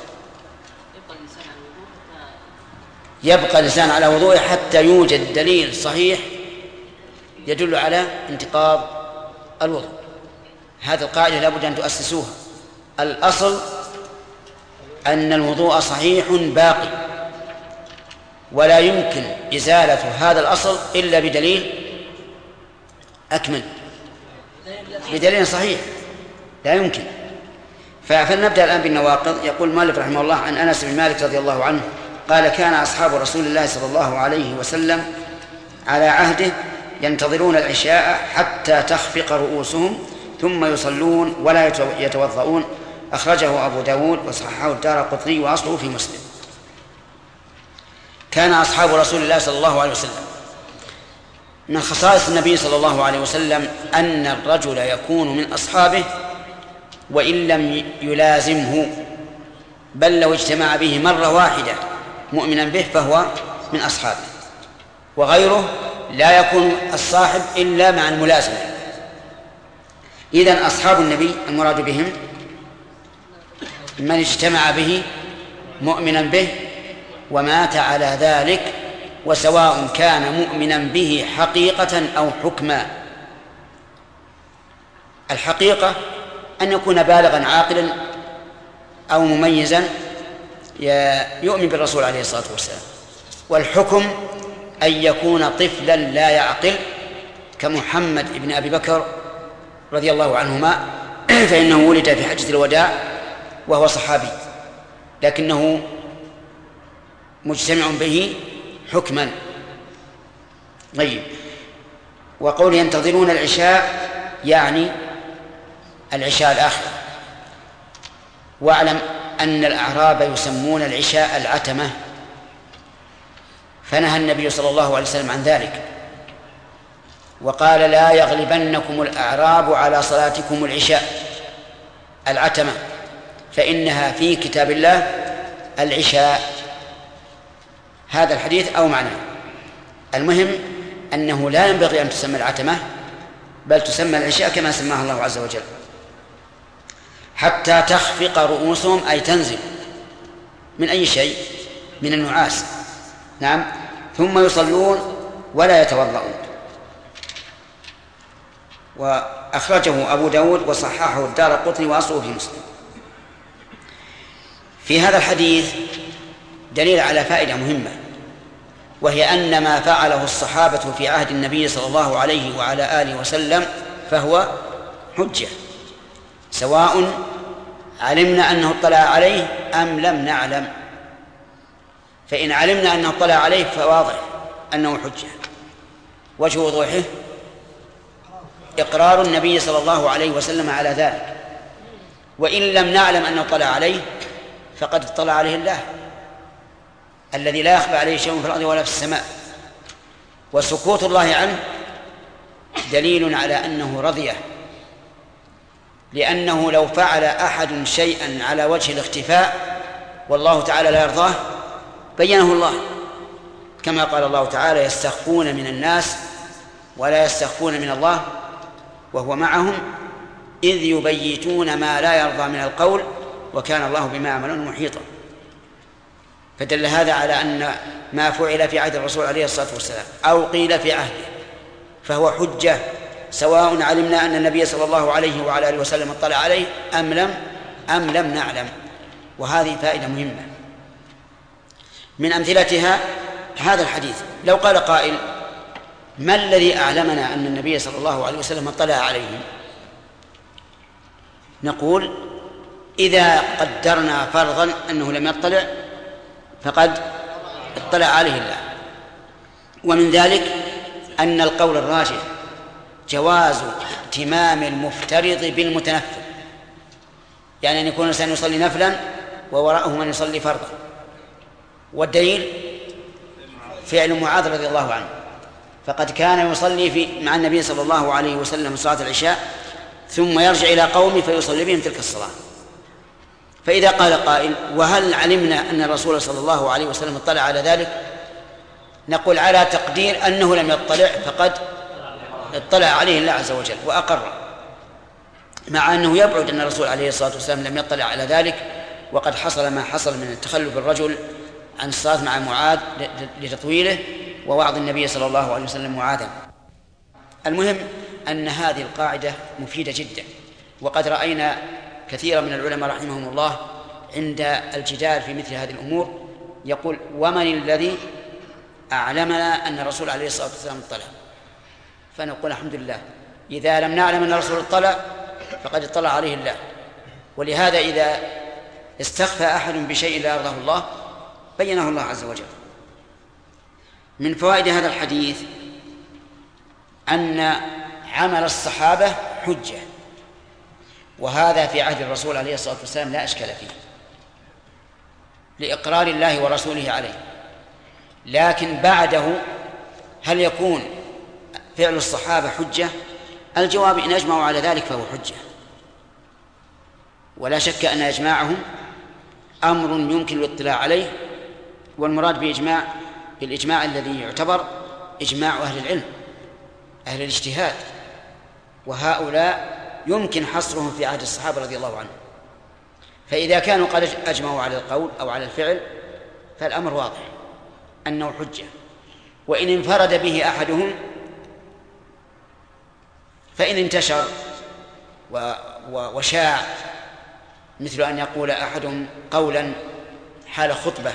S2: يبقى الإنسان على وضوءه حتى يوجد دليل صحيح يدل على انتقاض الوضوء. هذه القاعدة لا بد أن تؤسسوها. الأصل أن الوضوء صحيح باقي، ولا يمكن إزالة هذا الأصل إلا بدليل أكمل، بدليل صحيح، لا يمكن. فلنبدأ الآن بالنواقض. يقول مالك رحمه الله عن أنس بن مالك رضي الله عنه قال: كان أصحاب رسول الله صلى الله عليه وسلم على عهده ينتظرون العشاء حتى تخفق رؤوسهم ثم يصلون ولا يتوضؤون. أخرجه أبو داود وصححه الدارقطني وأصله في مسلم. كان أصحاب رسول الله صلى الله عليه وسلم، من خصائص النبي صلى الله عليه وسلم أن الرجل يكون من أصحابه وإن لم يلازمه، بل لو اجتمع به مرة واحدة مؤمنا به فهو من أصحابه، وغيره لا يكون الصاحب إلا مع الملازمة. إذن أصحاب النبي المراد بهم من اجتمع به مؤمنا به ومات على ذلك، وسواء كان مؤمنا به حقيقة أو حكما. الحقيقة أن يكون بالغا عاقلا أو مميزا يؤمن بالرسول عليه الصلاة والسلام، والحكم أن يكون طفلا لا يعقل كمحمد بن أبي بكر رضي الله عنهما، فإنه ولد في حجة الوداع وهو صحابي لكنه مجتمع به حكما. طيب، وقول ينتظرون العشاء يعني العشاء الآخر. واعلم أن الأعراب يسمون العشاء العتمة، فنهى النبي صلى الله عليه وسلم عن ذلك وقال: لا يغلبنكم الأعراب على صلاتكم العشاء العتمة، فإنها في كتاب الله العشاء. هذا الحديث أو معناه. المهم أنه لا ينبغي أن تسمى العتمة، بل تسمى العشاء كما سماها الله عز وجل. حتى تخفق رؤوسهم أي تنزل من أي شيء، من النعاس. نعم. ثم يصلون ولا يتوضؤون. وأخرجه أبو داود وصححه الدارقطني وأصله في مسلم. في هذا الحديث دليل على فائدة مهمة، وهي أن ما فعله الصحابة في عهد النبي صلى الله عليه وعلى آله وسلم فهو حجة، سواء علمنا أنه اطلع عليه أم لم نعلم. فإن علمنا أنه اطلع عليه فواضح أنه حجة. وجه وضوحه إقرار النبي صلى الله عليه وسلم على ذلك. وإن لم نعلم أنه اطلع عليه فقد اطلع عليه الله الذي لا يخفى عليه شيء في الأرض ولا في السماء. وسكوت الله عنه دليل على أنه رضيه، لأنه لو فعل أحد شيئا على وجه الاختفاء والله تعالى لا يرضاه بينه الله، كما قال الله تعالى: يستخفون من الناس ولا يستخفون من الله وهو معهم إذ يبيتون ما لا يرضى من القول وكان الله بما يعملون محيطا. فدل هذا على أن ما فعل في عهد الرسول عليه الصلاة والسلام أو قيل في عهده فهو حجة، سواء علمنا أن النبي صلى الله عليه وعلى آله وسلم اطلع عليه أم لم نعلم. وهذه فائدة مهمة. من أمثلتها هذا الحديث. لو قال قائل: ما الذي أعلمنا أن النبي صلى الله عليه وسلم اطلع عليهم؟ نقول: إذا قدرنا فرضا أنه لم يطلع فقد اطلع عليه الله. ومن ذلك أن القول الراجح جواز اهتمام المفترض بالمتنفل، يعني أن يكون الإنسان يصلي نفلا ووراءه من يصلي فرضا. والدليل فعل معاذ رضي الله عنه، فقد كان يصلي مع النبي صلى الله عليه وسلم صلاة العشاء ثم يرجع إلى قومه فيصلي بهم تلك الصلاة. فإذا قال قائل: وهل علمنا أن الرسول صلى الله عليه وسلم اطلع على ذلك؟ نقول على تقدير أنه لم يطلع فقد اطلع عليه الله عز وجل وأقر، مع أنه يبعد أن الرسول عليه الصلاة والسلام لم يطلع على ذلك، وقد حصل ما حصل من التخلف الرجل عن الصلاة مع معاذ لتطويله ووعظ النبي صلى الله عليه وسلم معاذا. المهم أن هذه القاعدة مفيدة جدا، وقد رأينا كثيرا من العلماء رحمهم الله عند الجدال في مثل هذه الأمور يقول: ومن الذي أعلمنا أن الرسول عليه الصلاة والسلام اطلع؟ فنقول: الحمد لله، إذا لم نعلم أن الرسول اطلع فقد اطلع عليه الله. ولهذا إذا استخفى أحد بشيء لا يرضاه الله بينه الله عز وجل. من فوائد هذا الحديث أن عمل الصحابة حجة، وهذا في عهد الرسول عليه الصلاة والسلام لا إشكال فيه لإقرار الله ورسوله عليه. لكن بعده هل يكون فعل الصحابة حجة؟ الجواب: إن أجمعوا على ذلك فهو حجة، ولا شك أن إجماعهم أمر يمكن الاطلاع عليه، والمراد بالإجماع الذي يعتبر إجماع أهل العلم أهل الاجتهاد، وهؤلاء يمكن حصرهم في عهد الصحابة رضي الله عنهم. فإذا كانوا قد أجمعوا على القول أو على الفعل فالأمر واضح أنه حجة. وإن انفرد به أحدهم فإن انتشر وشاع، مثل أن يقول أحدهم قولا حال خطبة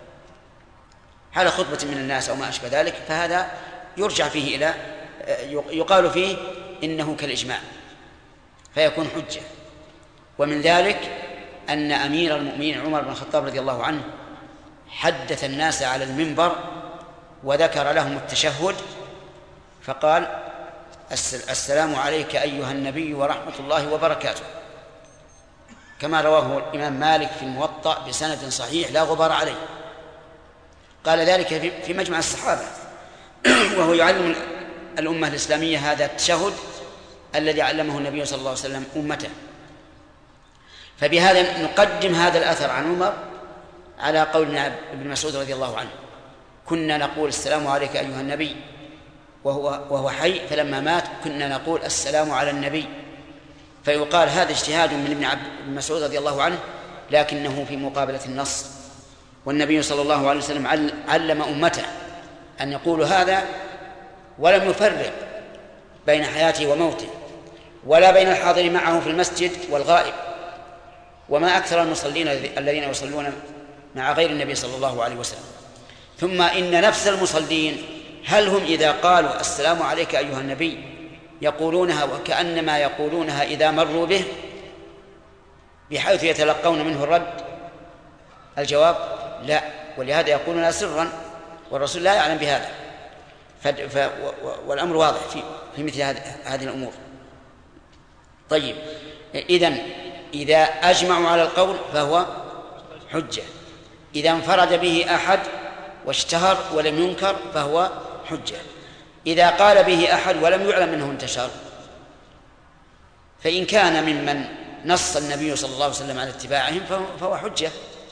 S2: من الناس أو ما أشبه ذلك، فهذا يرجع فيه إلى يقال فيه إنه كالإجماع فيكون حجة. ومن ذلك أن أمير المؤمنين عمر بن الخطاب رضي الله عنه حدث الناس على المنبر وذكر لهم التشهد فقال: السلام عليك أيها النبي ورحمة الله وبركاته، كما رواه الإمام مالك في الموطأ بسند صحيح لا غبار عليه. قال ذلك في مجمع الصحابة وهو يعلم الأمة الإسلامية هذا التشهد الذي علمه النبي صلى الله عليه وسلم أمته. فبهذا نقدم هذا الأثر عن عمر على قول ابن مسعود رضي الله عنه: كنا نقول السلام عليك أيها النبي وهو حي، فلما مات كنا نقول السلام على النبي. فيقال هذا اجتهاد من ابن مسعود رضي الله عنه، لكنه في مقابلة النص. والنبي صلى الله عليه وسلم علم أمته أن يقولوا هذا ولم يفرق بين حياته وموته، ولا بين الحاضر معه في المسجد والغائب. وما أكثر المصلين الذين يصلون مع غير النبي صلى الله عليه وسلم. ثم إن نفس المصلين هل هم إذا قالوا السلام عليك أيها النبي يقولونها وكأنما يقولونها إذا مروا به بحيث يتلقون منه الرد؟ الجواب: لا، ولهذا يقولونها سرا والرسول لا يعلم بهذا. والأمر واضح في مثل هذه الأمور. طيب، إذا أجمعوا على القول فهو حجة، إذا انفرد به أحد واشتهر ولم ينكر فهو حجة، إذا قال به أحد ولم يعلم منه انتشر فإن كان ممن نص النبي صلى الله عليه وسلم على اتباعهم فهو حجة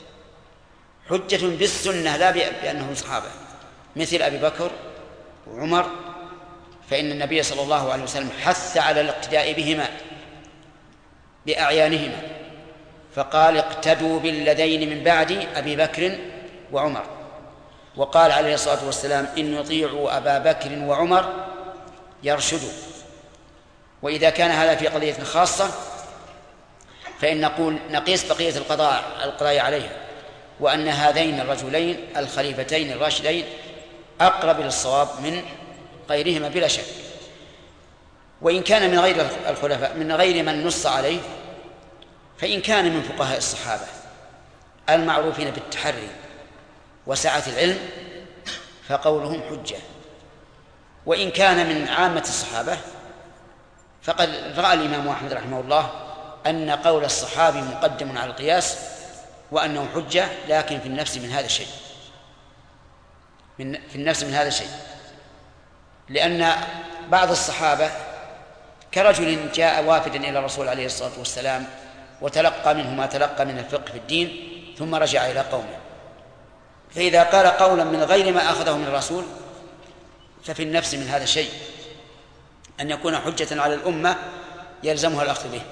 S2: بالسنة لا بأنهم صحابة، مثل أبي بكر وعمر، فإن النبي صلى الله عليه وسلم حث على الاقتداء بهما بأعيانهما، فقال: اقتدوا بالذين من بعد أبي بكر وعمر. وقال عليه الصلاة والسلام: إن يطيعوا أبا بكر وعمر يرشدوا. وإذا كان هذا في قضية خاصة فإن نقول نقيس بقية القضايا عليها، وأن هذين الرجلين الخليفتين الراشدين أقرب للصواب من غيرهما بلا شك. وإن كان من غير الخلفاء من غير من نص عليه فإن كان من فقهاء الصحابة المعروفين بالتحري وسعة العلم فقولهم حجة. وإن كان من عامة الصحابة فقد رأى الإمام أحمد رحمه الله أن قول الصحابي مقدم على القياس وأنه حجة، لكن في النفس من هذا الشيء لأن بعض الصحابة كرجل جاء وافدا إلى الرسول عليه الصلاة والسلام وتلقى منه ما تلقى من الفقه في الدين ثم رجع إلى قومه، فإذا قال قولا من غير ما أخذه من الرسول ففي النفس من هذا الشيء أن يكون حجة على الأمة يلزمها الأخذ به.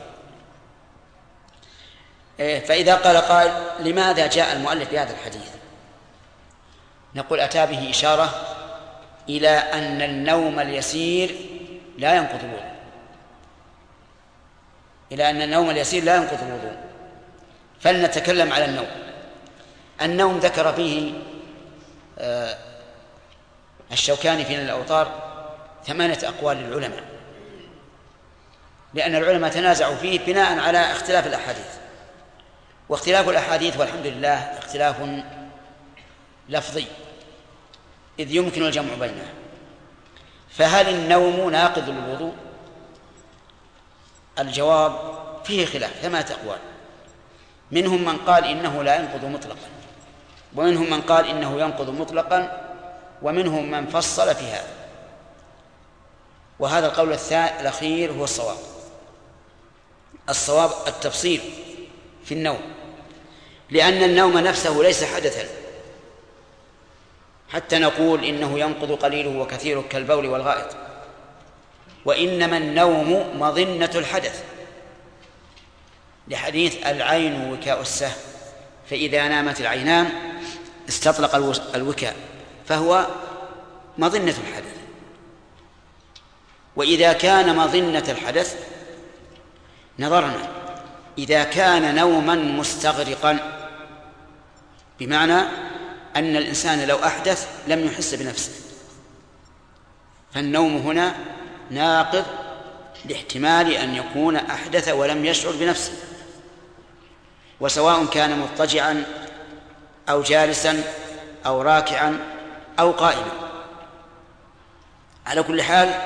S2: فإذا قال قائل لماذا جاء المؤلف بهذا الحديث؟ نقول أتى به إشارة إلى أن النوم اليسير لا ينقض الوضوء، إلى أن النوم اليسير لا ينقض الوضوء. فلنتكلم على النوم. النوم ذكر فيه الشوكاني في الأوطار 8 أقوال للعلماء، لأن العلماء تنازعوا فيه بناء على اختلاف الأحاديث، واختلاف الأحاديث والحمد لله اختلاف لفظي إذ يمكن الجمع بينه. فهل النوم ناقض للوضوء؟ الجواب فيه خلاف 8 أقوال. منهم من قال إنه لا ينقض مطلقا، ومنهم من قال إنه ينقض مطلقا، ومنهم من فصل في هذا، وهذا القول الأخير هو الصواب. الصواب التفصيل في النوم، لأن النوم نفسه ليس حدثا حتى نقول إنه ينقض قليله وكثيره كالبول والغائط، وإنما النوم مظنة الحدث، لحديث العين وكاء السهم، فإذا نامت العينان استطلق الوكاء، فهو مظنة الحدث. وإذا كان مظنة الحدث نظرنا إذا كان نوما مستغرقا، بمعنى أن الإنسان لو أحدث لم يحس بنفسه، فالنوم هنا ناقض لاحتمال أن يكون أحدث ولم يشعر بنفسه، وسواء كان مضطجعا أو جالسا أو راكعا أو قائما. على كل حال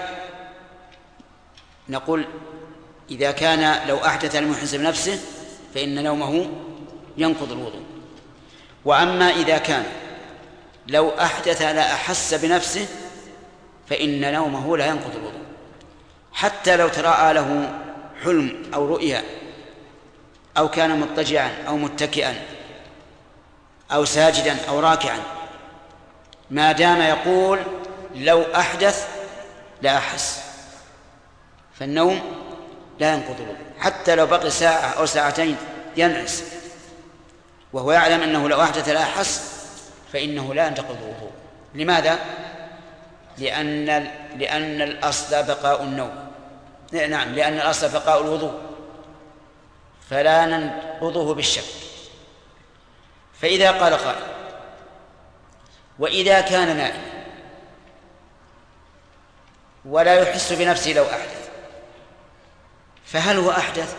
S2: نقول إذا كان لو أحدث لم يحس بنفسه فإن نومه ينقض الوضوء. وأما إذا كان لو أحدث لا أحس بنفسه فإن نومه لا ينقض الوضوء، حتى لو تراءى له حلم أو رؤيا، أو كان مضطجعا أو متكئا أو ساجدا أو راكعا، ما دام يقول لو أحدث لا أحس، فالنوم لا ينقض الوضوء، حتى لو بقي ساعة أو ساعتين ينعس وهو يعلم أنه لو أحدث لا أحس فإنه لا ينتقض الوضوء. لماذا؟ لأن الأصل بقاء النوم، نعم، لأن الأصل بقاء الوضوء، فلا ننقضه بالشك. فإذا قال قائل وإذا كان نائم ولا يحس بنفسه لو أحدث، فهل هو أحدث؟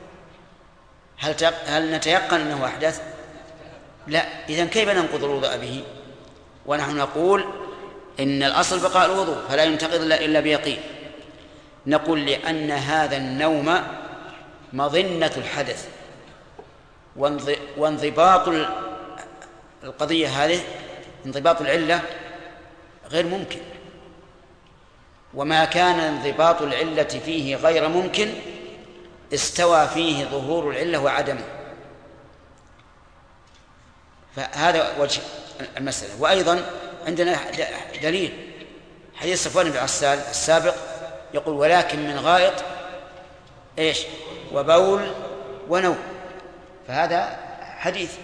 S2: هل نتيقن أنه أحدث؟ لا. إذن كيف ننقض الوضوء به ونحن نقول إن الأصل بقاء الوضوء فلا ينتقض إلا بيقين؟ نقول لأن هذا النوم مظنة الحدث، وانضباط القضية هذه، انضباط العلة غير ممكن، وما كان انضباط العلة فيه غير ممكن استوى فيه ظهور العلة وعدمه. فهذا وجه المسألة. وأيضا عندنا دليل حديث صفوان بن عسال السابق يقول ولكن من غائط إيش وبول ونوم، فهذا حديث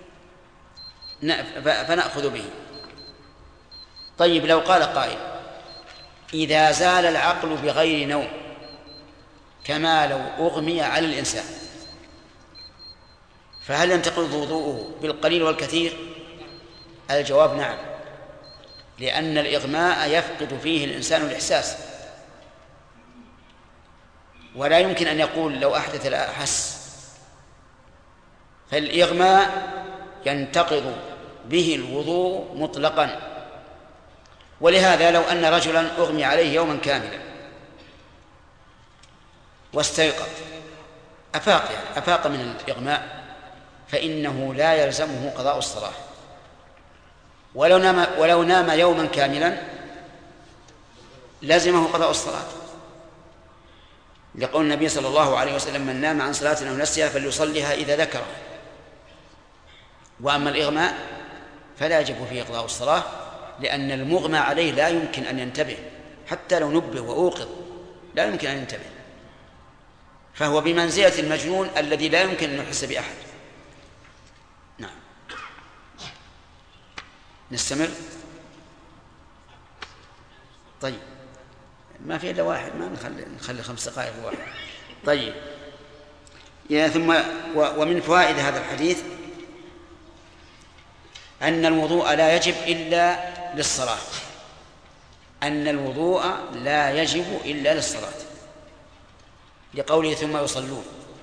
S2: فنأخذ به. طيب لو قال قائل إذا زال العقل بغير نوم كما لو أغمي على الإنسان، فهل ينتقض وضوءه بالقليل والكثير؟ الجواب نعم، لأن الإغماء يفقد فيه الإنسان الإحساس، ولا يمكن أن يقول لو أحدث لا أحس، فالإغماء ينتقض به الوضوء مطلقا. ولهذا لو أن رجلا أغمي عليه يوما كاملا واستيقظ أفاق من الإغماء فإنه لا يلزمه قضاء الصلاة، ولو نام يوما كاملا لازمه قضاء الصلاة، لقول النبي صلى الله عليه وسلم: من نام عن صلاة أو نسيها فليصليها إذا ذكرها. وأما الإغماء فلا يجب فيه قضاء الصلاة، لأن المغمى عليه لا يمكن أن ينتبه، حتى لو نبه وأوقظ لا يمكن أن ينتبه، فهو بمنزلة المجنون الذي لا يمكن أن يحس بأحد. نعم. نستمر. طيب، ما في إلا واحد، ما نخلي 5 دقائق واحد. طيب، ثم ومن فوائد هذا الحديث أن الوضوء لا يجب إلا للصلاة، أن الوضوء لا يجب إلا للصلاة، لقوله ثم يصلون.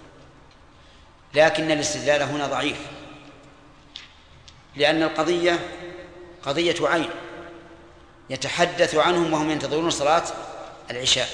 S2: لكن الاستدلال هنا ضعيف، لأن القضية قضية عين يتحدث عنهم وهم ينتظرون صلاة العشاء،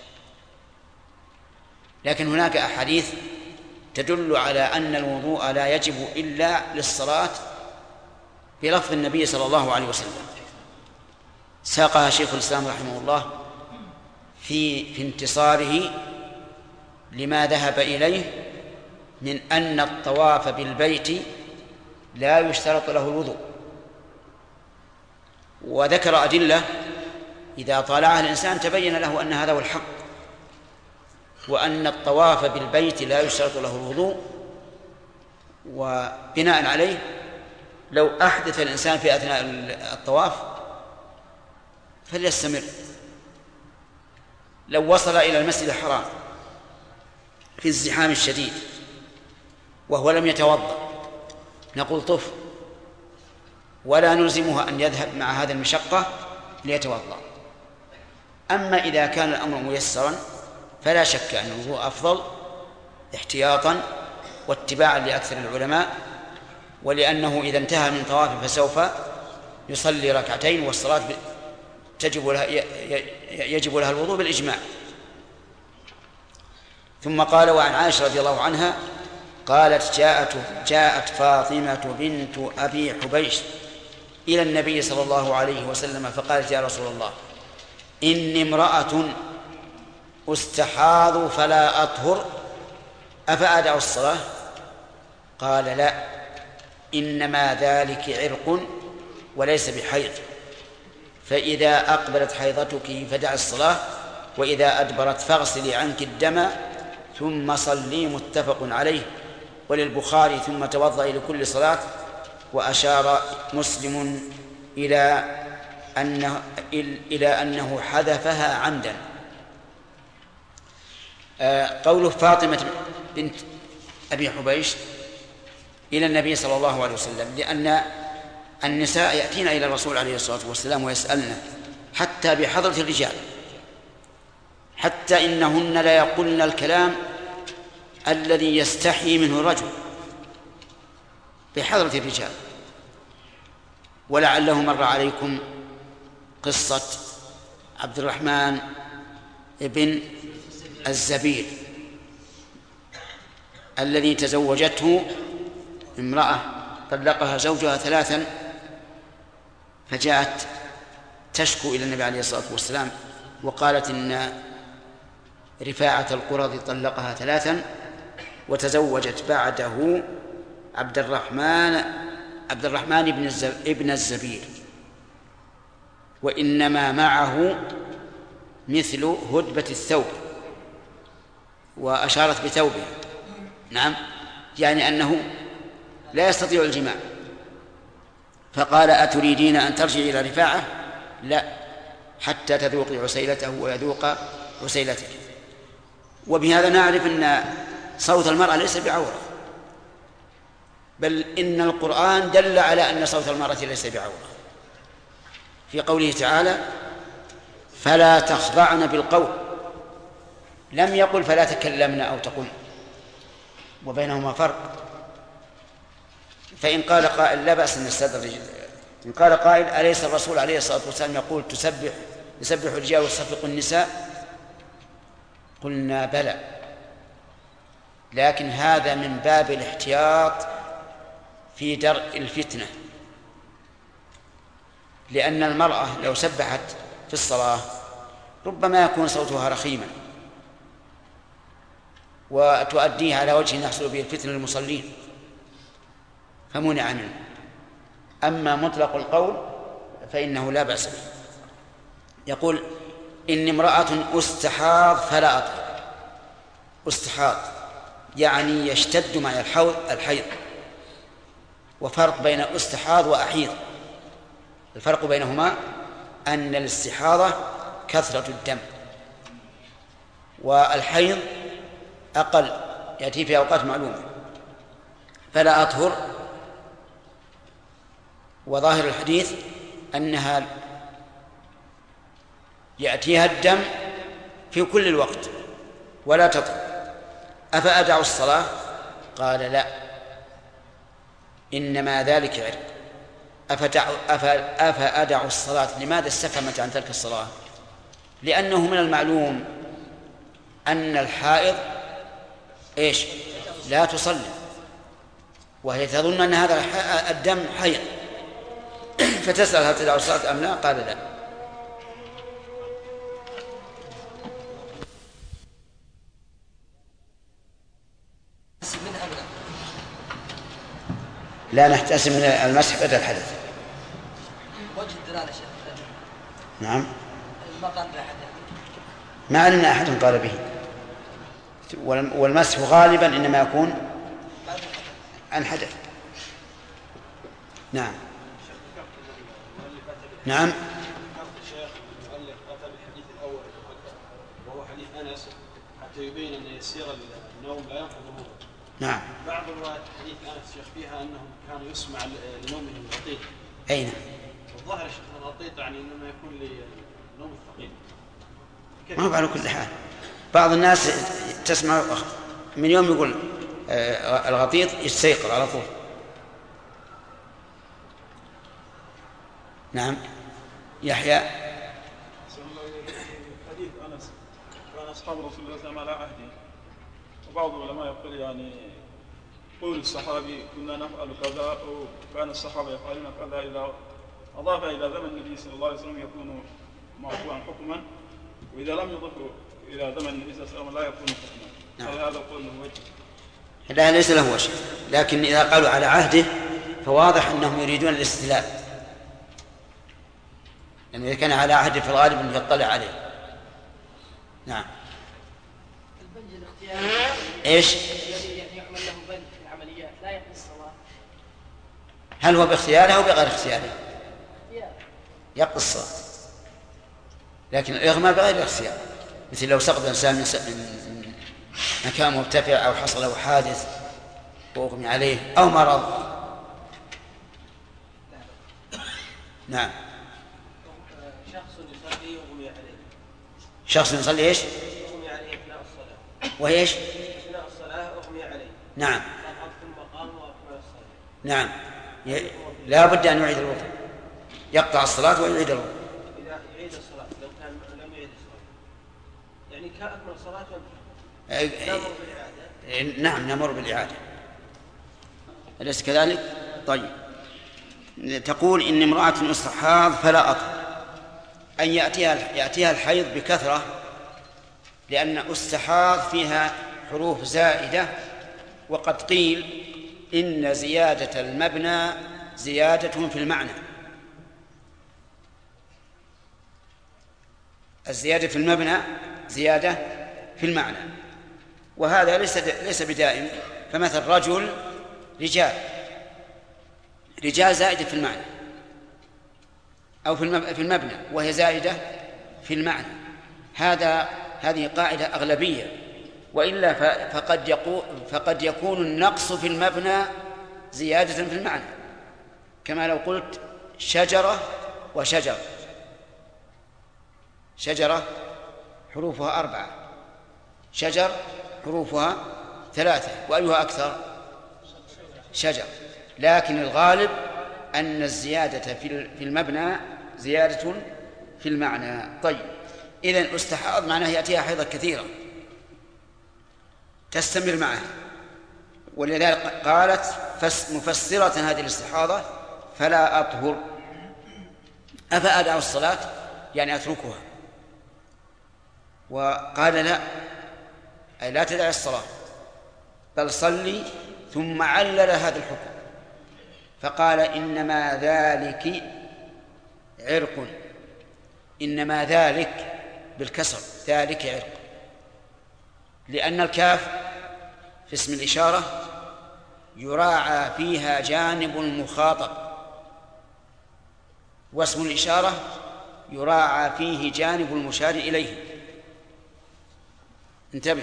S2: لكن هناك أحاديث تدل على أن الوضوء لا يجب إلا للصلاة بلفظ النبي صلى الله عليه وسلم، ساقها شيخ الإسلام رحمه الله في انتصاره لما ذهب إليه من أن الطواف بالبيت لا يشترط له الوضوء، وذكر أدلة إذا طالعها الإنسان تبين له أن هذا هو الحق، وأن الطواف بالبيت لا يشترط له الوضوء. وبناء عليه لو أحدث الإنسان في أثناء الطواف فليستمر. لو وصل إلى المسجد الحرام في الزحام الشديد وهو لم يتوضأ نقول طف، ولا نلزمه أن يذهب مع هذه المشقة ليتوضأ. أما إذا كان الأمر ميسرا فلا شك أن الوضوء أفضل احتياطا واتباعا لأكثر العلماء، ولأنه إذا انتهى من طوافه فسوف يصلي ركعتين، والصلاة يجب لها الوضوء بالإجماع. ثم قال: وعن عائشة رضي الله عنها قالت: جاءت فاطمة بنت أبي حبيش إلى النبي صلى الله عليه وسلم فقالت: يا رسول الله، إني امرأة أستحاض فلا أطهر، أفأدع الصلاة؟ قال: لا، إنما ذلك عرق وليس بحيض، فإذا أقبلت حيضتك فدع الصلاة، وإذا أدبرت فاغسلي عنك الدم ثم صلي. متفق عليه. وللبخاري: ثم توضئي لكل صلاة. وأشار مسلم إلى أنه حذفها عمدا. قوله فاطمة بنت أبي حبيش إلى النبي صلى الله عليه وسلم، لأن النساء يأتين إلى الرسول عليه الصلاة والسلام ويسألن حتى بحضرة الرجال، حتى إنهن لا يقولن الكلام الذي يستحي منه الرجل بحضرة الرجال. ولعله مر عليكم قصة عبد الرحمن ابن الزبير الذي تزوجته امرأة طلقها زوجها 3، فجاءت تشكو إلى النبي عليه الصلاة والسلام وقالت إن رفاعة القرظ طلقها 3 وتزوجت بعده عبد الرحمن ابن الزبير، وإنما معه مثل هدبة الثوب، وأشارت بثوبه. نعم، يعني أنه لا يستطيع الجماع. فقال: أتريدين أن ترجعي إلى رفاعة؟ لا، حتى تذوقي عسيلته ويذوق عسيلتك. وبهذا نعرف أن صوت المرأة ليس بعورة، بل إن القرآن دل على أن صوت المرأة ليس بعورة في قوله تعالى: فلا تخضعن بالقول. لم يقل فلا تكلمن أو تقل، وبينهما فرق. فإن قال قائل لا بأس أن نستدرج، إن قال قائل أليس الرسول عليه الصلاة والسلام يقول يسبح الرجال ويصفق النساء؟ قلنا بلى، لكن هذا من باب الاحتياط في درء الفتنة، لأن المرأة لو سبحت في الصلاة ربما يكون صوتها رخيما وتؤديه على وجه يحصل به الفتنة للمصلين فمنع منه. أما مطلق القول فإنه لا بأس به. يقول إن امرأة استحاض فلا أطهر. استحاض يعني يشتد مع الحيض، وفرق بين استحاض وأحيض. الفرق بينهما أن الاستحاضة كثرة الدم، والحيض أقل يأتي في أوقات معلومة. فلا أطهر، وظاهر الحديث أنها يأتيها الدم في كل الوقت ولا تطهر. أفأدع الصلاة؟ قال لا، إنما ذلك عرق. أفأدع الصلاة، لماذا استفهمت عن ترك الصلاة؟ لأنه من المعلوم أن الحائض إيش؟ لا تصلي، وهي تظن أن هذا الدم حيض، فتسأل هل تدع الصلاة أم لا؟ قال لا. لا نحتسب من المسح بدل الحدث.
S4: وجه الدلالة شيخ.
S2: نعم.
S4: ما قال بأحد.
S2: ما علمنا أحد قال به. والمسح غالبا إنما يكون عن حدث. نعم. نعم.
S8: المؤلف أتى بالحديث الأول وهو حديث أنس حتى يبين أن يسير النوم لا ينقض الوضوء.
S2: نعم.
S8: بعض روايات حديث أنس شيخ فيها أنهم كانوا يسمع لنومهم الغطيط.
S2: أين؟
S8: الظاهر شيخ الغطيط يعني إنما يكون لنوم الثقيل.
S2: ما هو على كل حال. بعض الناس تسمع من يوم يقول الغطيط يستيقظ على طول. نعم. يحيى.
S9: حديث أنس كان أصحاب رسول الله صلى الله عليه وسلم على عهده، وبعض العلماء يقول يعني قول الصحابي كنا نفعل كذا، وكان الصحابة يفعلون كذا، إذا أضاف إلى زمن النبي صلى الله عليه وسلم يكون مرفوعا حكما، وإذا لم يضف إلى زمن النبي صلى الله عليه وسلم لا يكون حكما.
S2: نعم.
S9: هذا القول له وجه؟
S2: لا، ليس له وجه، لكن إذا قالوا على عهده فواضح أنهم يريدون الاستدلال، لأنه إذا كان على عهده في الغالب أنه يطلع عليه. نعم.
S4: البنج الاختياري
S2: إيش؟
S4: الذي يعمل له بنج في العمليات لا يقضي الصلاة.
S2: هل هو باختياره أو بغير اختياره؟ يقضي الصلاة، لكن الإغماء بغير اختيار، مثل لو سقط الإنسان من مكان مرتفع أو حصل له حادث وأغمي عليه أو مرض. نعم.
S7: شخص يصلي يغمي عليه.
S2: شخص يصلي إيش؟
S7: يغمي عليه أثناء الصلاة.
S2: وإيش؟
S7: أثناء الصلاة أغمي عليه.
S2: نعم.
S7: ثم قام وأكمل الصلاة.
S2: نعم. لا بد أن يعيد الوضوء، يقطع الصلاة ويعيد الوضوء.
S7: إذا يعيد الصلاة لو كان لم يعيد الصلاة يعني كأكمل الصلاة وانتهى. نمر بالإعادة.
S2: نعم، نمر بالإعادة، أليس كذلك؟ طيب. تقول إن امرأة استحاض فلا أطهر، أن يأتيها الحيض بكثرة، لأن استحاض فيها حروف زائدة، وقد قيل إن زيادة المبنى زيادة في المعنى. الزيادة في المبنى زيادة في المعنى، وهذا ليس بدائم. فمثل رجل رجال زائدة في المعنى أو في المبنى وهي زائدة في المعنى. هذه قاعدة أغلبية، وإلا فقد يكون النقص في المبنى زيادة في المعنى، كما لو قلت شجرة وشجر. شجرة حروفها 4، شجر حروفها 3، وأيها أكثر؟ شجر. لكن الغالب أن الزيادة في المبنى زيادة في المعنى. طيب، إذن استحاض معناه يأتيها حيضة كثيرة تستمر معها، ولذلك قالت مفسرة هذه الاستحاضة فلا أطهر. أفأدع الصلاة يعني أتركها، وقال لا، أي لا تدع الصلاة بل صلي، ثم علل هذا الحكم فقال إنما ذلك عرق، إنما ذلك بالكسر، ذلك عرق، لأن الكاف في اسم الإشارة يراعى فيها جانب المخاطب، واسم الإشارة يراعى فيه جانب المشار إليه. انتبه،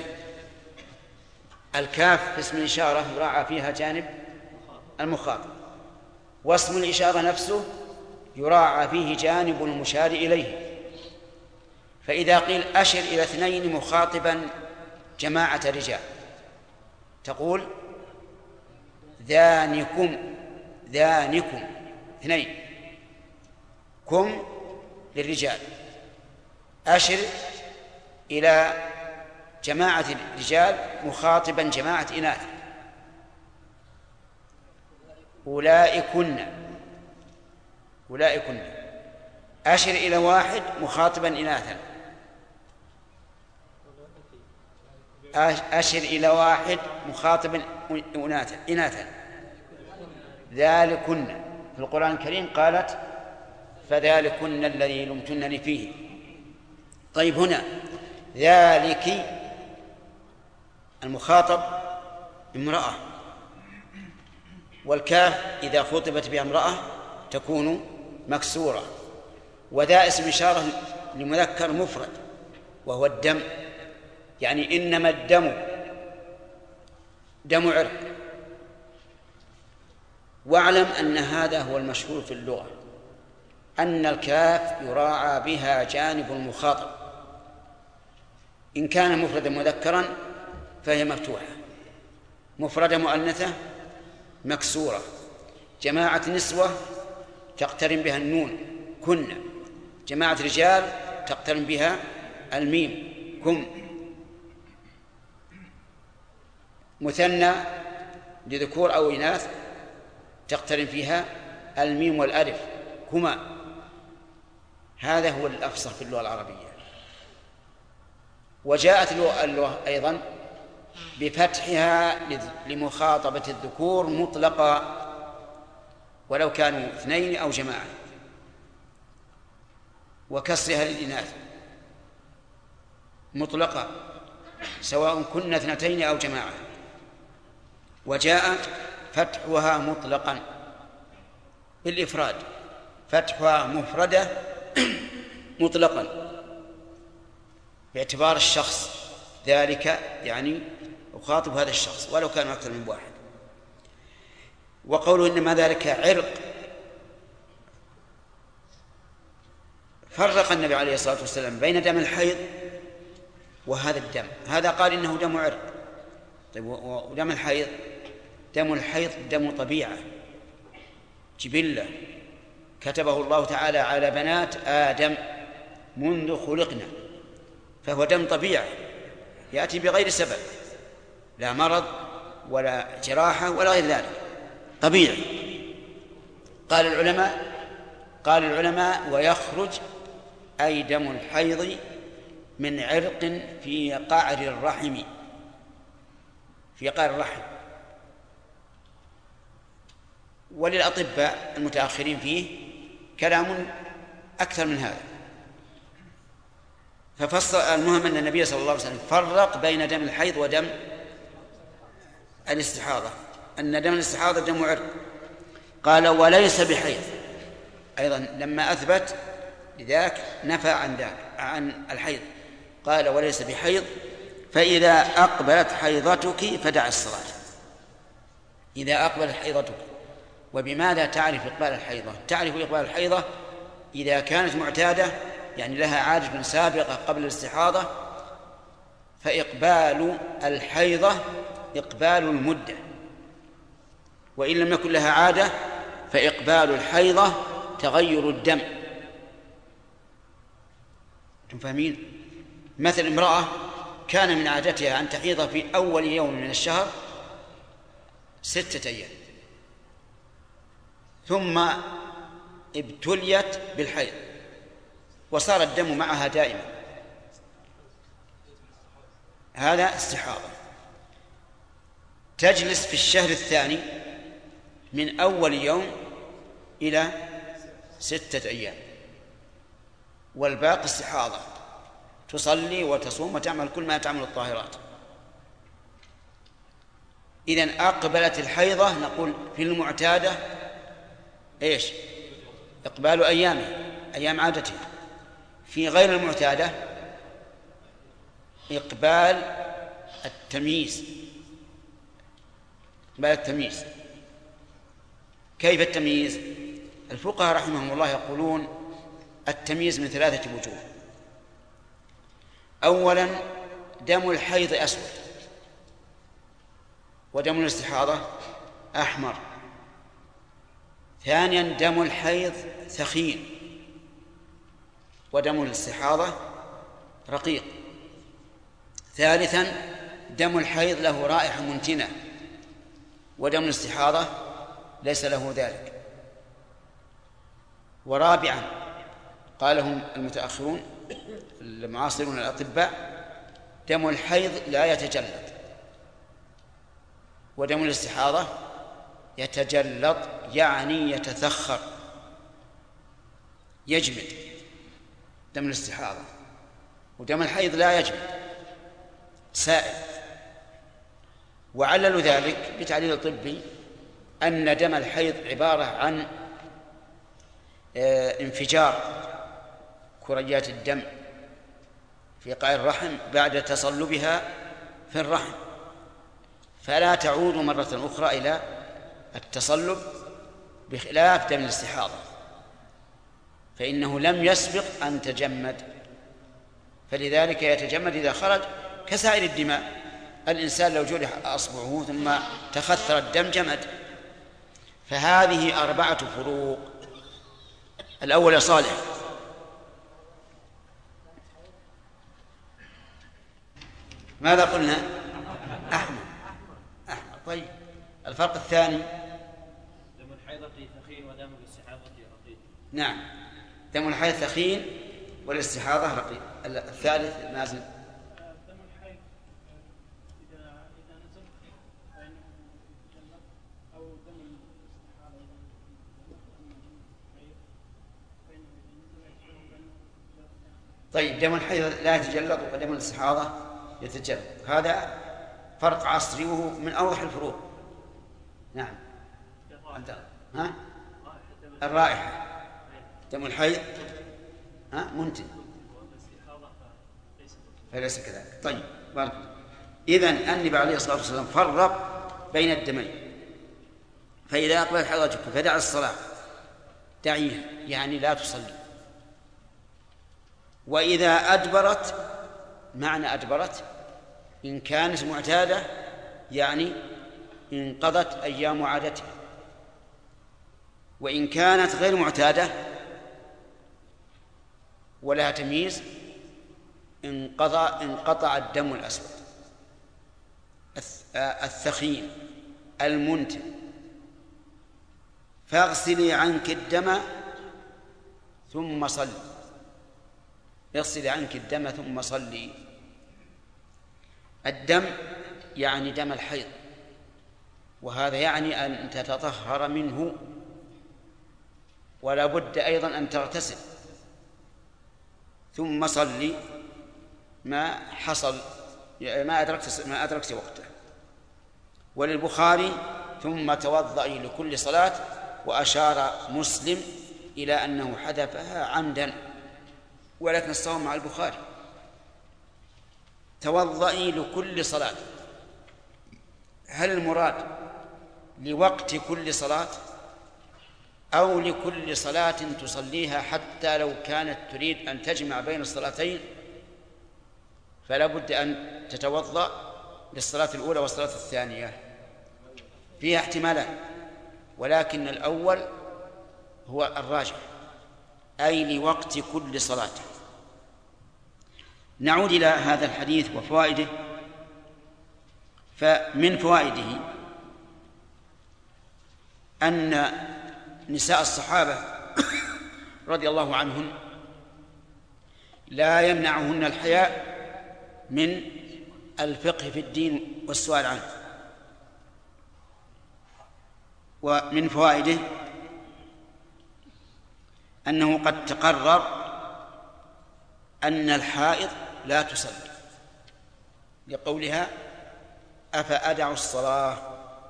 S2: الكاف في اسم الإشارة يراعى فيها جانب المخاطب، واسم الإشارة نفسه يراعى فيه جانب المشار إليه. فإذا قيل أشر إلى اثنين مخاطبا جماعة رجال تقول ذانكم، ذانكم اثنين، كم للرجال، أشر إلى جماعة الرجال مخاطبا جماعة إناث، أولئكن، أولئكن، أشر إلى واحد مخاطبا إناثا، أشر إلى واحد مخاطبا إناثا، ذلكن. في القرآن الكريم قالت فذلكن الذي لمتنني فيه. طيب هنا ذلك المخاطب امرأة، والكاف إذا خطبت بها امرأة تكون مكسورة، وذا اسم إشارة لمذكر مفرد وهو الدم، يعني إنما الدم دم عرق. واعلم أن هذا هو المشهور في اللغة، أن الكاف يراعى بها جانب المخاطب، إن كان مفردا مذكرا فهي مفتوحة، مفردة مؤنثة مكسورة، جماعة نسوة تقترن بها النون كن، جماعة رجال تقترن بها الميم كم، مثنى لذكور أو إناث تقترن فيها الميم والألف كما. هذا هو الأفصح في اللغة العربية. وجاءت اللغة أيضا بفتحها لمخاطبة الذكور مطلقا ولو كانوا اثنين أو جماعة، وكسرها للإناث مطلقا سواء كنا اثنتين أو جماعة. وجاء فتحها مطلقا بالإفراد، فتحها مفردة مطلقا باعتبار الشخص، ذلك يعني أخاطب هذا الشخص ولو كان أكثر من واحد. وقوله إنما ذلك عرق، فرق النبي عليه الصلاة والسلام بين دم الحيض وهذا الدم. هذا قال إنه دم عرق، طيب ودم الحيض؟ دم الحيض دم طبيعة جبلة كتبه الله تعالى على بنات آدم منذ خلقنا، فهو دم طبيعة يأتي بغير سبب، لا مرض ولا جراحة ولا غير ذلك، طبيعي. قال العلماء ويخرج أي دم الحيض من عرق في قعر الرحم، في قعر الرحم. وللأطباء المتأخرين فيه كلام أكثر من هذا، ففصل. المهم أن النبي صلى الله عليه وسلم فرق بين دم الحيض ودم الاستحاضة، أن دم الاستحاضة دم عرق. قال وليس بحيض، أيضا لما أثبت لذاك نفى عن الحيض، قال وليس بحيض، فإذا أقبلت حيضتك فدع الصلاة. إذا أقبلت حيضتك. وبماذا تعرف إقبال الحيضة؟ تعرف إقبال الحيضة إذا كانت معتادة، يعني لها عادة سابقة قبل الاستحاضة، فإقبال الحيضة إقبال المدة، وإن لم يكن لها عادة فإقبال الحيضة تغير الدم. أنتم فاهمين؟ مثل امرأة كان من عادتها أن تحيض في أول يوم من الشهر 6 أيام، ثم ابتليت بالحيض وصار الدم معها دائما، هذا استحاضة. تجلس في الشهر الثاني من أول يوم إلى 6 أيام، والباقي استحاضة، تصلي وتصوم وتعمل كل ما تعمل الطاهرات. إذن أقبلت الحيضة نقول في المعتادة إيش؟ إقبال أيامه، أيام عادته. في غير المعتادة إقبال التمييز، إقبال التمييز. كيف التمييز؟ الفقهاء رحمهم الله يقولون التمييز من 3 وجوه. أولا دم الحيض أسود، ودم الاستحاضة أحمر. ثانيا دم الحيض ثخين، ودم الاستحاضة رقيق. ثالثا دم الحيض له رائحة منتنة، ودم الاستحاضة ليس له ذلك. ورابعا قالهم المتأخرون المعاصرون الأطباء دم الحيض لا يتجلط، ودم الاستحاضة يتجلط، يعني يتثخر، يجمد. دم الاستحاضة، ودم الحيض لا يجمد، سائل. وعللوا ذلك بتعليل طبي أن دم الحيض عبارة عن انفجار كريات الدم في قاع الرحم بعد تصلبها في الرحم، فلا تعود مرة أخرى إلى التصلب، بخلاف دم الاستحاضة فإنه لم يسبق أن تجمد، فلذلك يتجمد إذا خرج كسائر الدماء. الإنسان لو جرح أصبعه ثم تخثر الدم جمد. فهذه 4 فروق. الأول يا صالح. ماذا قلنا؟ أحمر. طيب الفرق الثاني
S7: دم الحيضة ثخين ودم الاستحاضة رقيق.
S2: نعم، دم الحيض ثخين والاستحاضة رقيق. الثالث نازل.
S10: دم الحيض إذا نزل فإنه يتجلط، أو دم الاستحاضة
S2: طيب دم الحيض لا يتجلط ودم الاستحاضة يتجلط، هذا فرق عصري وهو من أوضح الفروق. نعم. ها؟ الرائحة. دم الحيض منتن فليس كذلك. طيب بارك الله. إذن النبي عليه الصلاة والسلام فرق بين الدمين، فإذا أقبل حضرتك فدع الصلاة، دعيها يعني لا تصلي. وإذا أدبرت، معنى أدبرت إن كانت معتادة يعني انقضت أيام عادتها، وإن كانت غير معتادة ولا تمييز انقطع الدم الأسود الثخين المنتن. فاغسلي عنك الدم ثم صلي، اغسلي عنك الدم ثم صلي. الدم يعني دم الحيض، وهذا يعني أن تتطهر منه، ولا بد أيضا أن تغتسل، ثم صلي ما حصل ما أدركت وقته. وللبخاري ثم توضئي لكل صلاة، وأشار مسلم إلى أنه حذفها عمدا، ولكن الصواب مع البخاري توضئي لكل صلاة. هل المراد لوقت كل صلاة أو لكل صلاة تصليها حتى لو كانت تريد أن تجمع بين الصلاتين؟ فلا بد أن تتوضأ للصلاة الأولى والصلاة الثانية، فيها احتمالات، ولكن الأول هو الراجح، أي لوقت كل صلاة. نعود إلى هذا الحديث وفوائده. فمن فوائده أن نساء الصحابة رضي الله عنهن لا يمنعهن الحياء من الفقه في الدين والسؤال عنه. ومن فوائده أنه قد تقرر أن الحائض لا تصلي لقولها أفأدع الصلاة،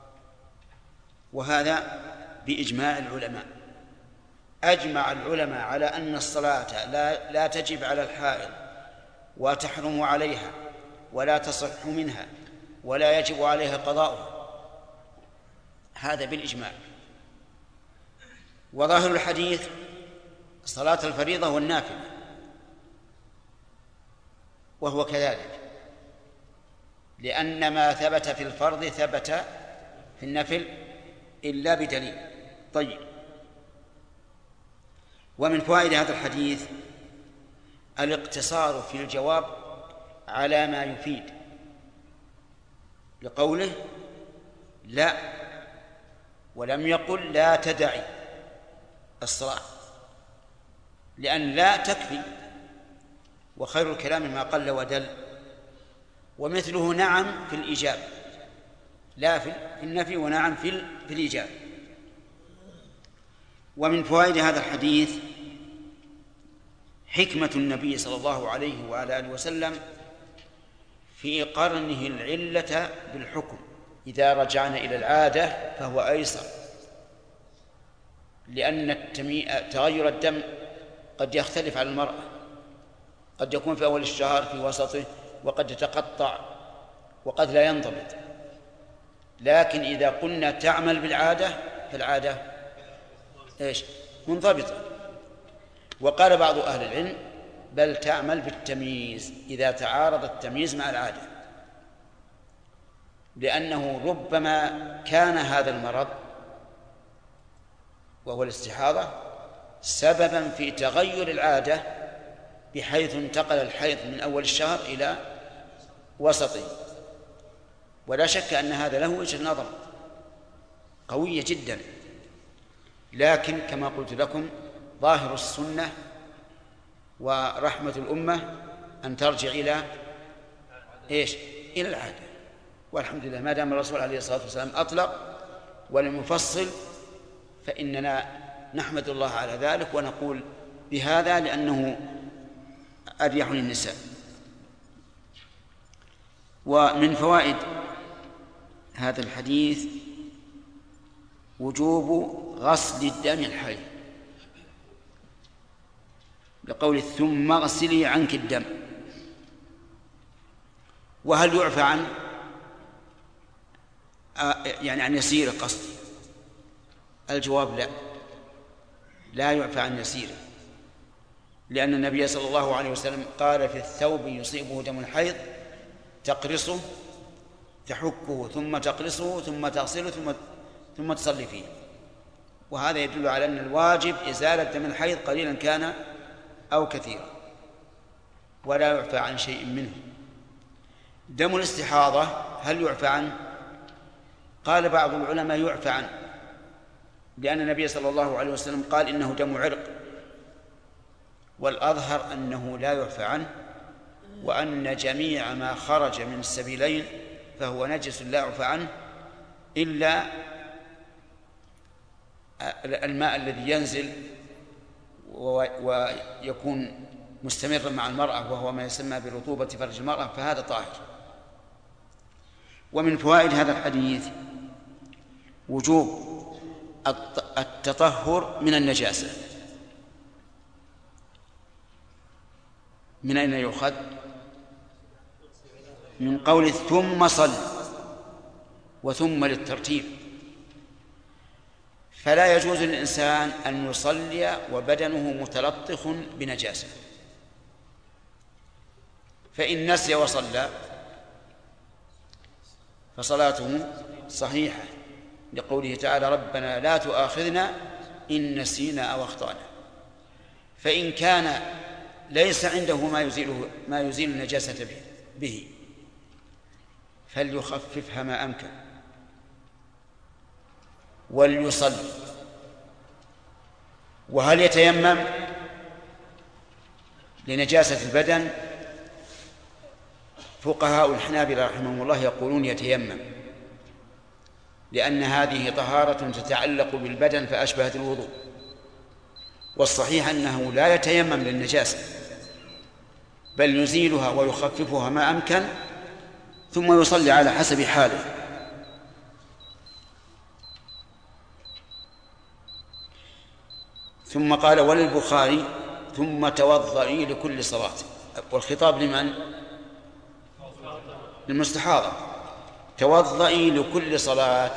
S2: وهذا بإجماع العلماء. أجمع العلماء على أن الصلاة لا تجب على الحائض وتحرم عليها ولا تصح منها ولا يجب عليها قضاؤها، هذا بالإجماع. وظاهر الحديث صلاة الفريضة والنافلة، وهو كذلك، لأن ما ثبت في الفرض ثبت في النفل إلا بدليل. طيب، ومن فوائد هذا الحديث الاقتصار في الجواب على ما يفيد، لقوله لا، ولم يقل لا تدعي الصلاة، لأن لا تكفي، وخير الكلام ما قل ودل. ومثله نعم في الإيجاب، لا في النفي، ونعم في الإيجاب. ومن فوائد هذا الحديث حكمة النبي صلى الله عليه وعلى آله وسلم في قرنه العلة بالحكم. إذا رجعنا إلى العادة فهو أيسر، لأن تغير الدم قد يختلف على المرأة، قد يكون في أول الشهر، في وسطه، وقد يتقطع، وقد لا ينضبط. لكن إذا قلنا تعمل بالعادة فالعادة منضبطة. وقال بعض أهل العلم بل تعمل بالتمييز إذا تعارض التمييز مع العادة، لأنه ربما كان هذا المرض وهو الاستحاضة سببا في تغير العادة، بحيث انتقل الحيض من أول الشهر إلى وسطه. ولا شك أن هذا له وجه نظر قوية جدا، لكن كما قلت لكم ظاهر السنة ورحمة الأمة أن ترجع إلى إلى العادة. والحمد لله، ما دام الرسول عليه الصلاة والسلام أطلق ولم يفصل فإننا نحمد الله على ذلك ونقول بهذا، لأنه أريح للنساء. ومن فوائد هذا الحديث وجوب غسل الدم الحي، لقول ثم اغسلي عنك الدم. وهل يعفى عن عن يسير قصد؟ الجواب لا، لا يعفى عن يسير، لأن النبي صلى الله عليه وسلم قال في الثوب يصيبه دم الحيض تقرصه، تحكه ثم تقرصه ثم تغسله ثم تصلي فيه. وهذا يدل على أن الواجب إزالة دم الحيض قليلا كان أو كثيرا، ولا يعفى عن شيء منه. دم الاستحاضة هل يعفى عنه؟ قال بعض العلماء يعفى عنه، لأن النبي صلى الله عليه وسلم قال إنه دم عرق، والأظهر أنه لا يعفى عنه، وأن جميع ما خرج من السبيلين فهو نجس لا يعفى عنه، إلا الماء الذي ينزل ويكون مستمرا مع المرأة، وهو ما يسمى برطوبة فرج المرأة، فهذا طاهر. ومن فوائد هذا الحديث وجوب التطهر من النجاسة. من أين يؤخذ؟ من قول ثم صل، وثم للترتيب. فلا يجوز للإنسان أن يصلي وبدنه متلطخ بنجاسة، فإن نسي وصلى فصلاته صحيحة، لقوله تعالى ربنا لا تؤاخذنا إن نسينا أو أخطأنا. فإن كان ليس عنده ما يزيل النجاسة به فليخففها ما أمكن وليصلي. وهل يتيمم لنجاسة البدن؟ فقهاء الحنابلة رحمهم الله يقولون يتيمم، لأن هذه طهارة تتعلق بالبدن فأشبهت الوضوء، والصحيح أنه لا يتيمم للنجاسة، بل يزيلها ويخففها ما أمكن ثم يصلي على حسب حاله. ثم قال وللبخاري ثم توضئي لكل صلاة، والخطاب لمن؟ للمستحاضة، توضئي لكل صلاة،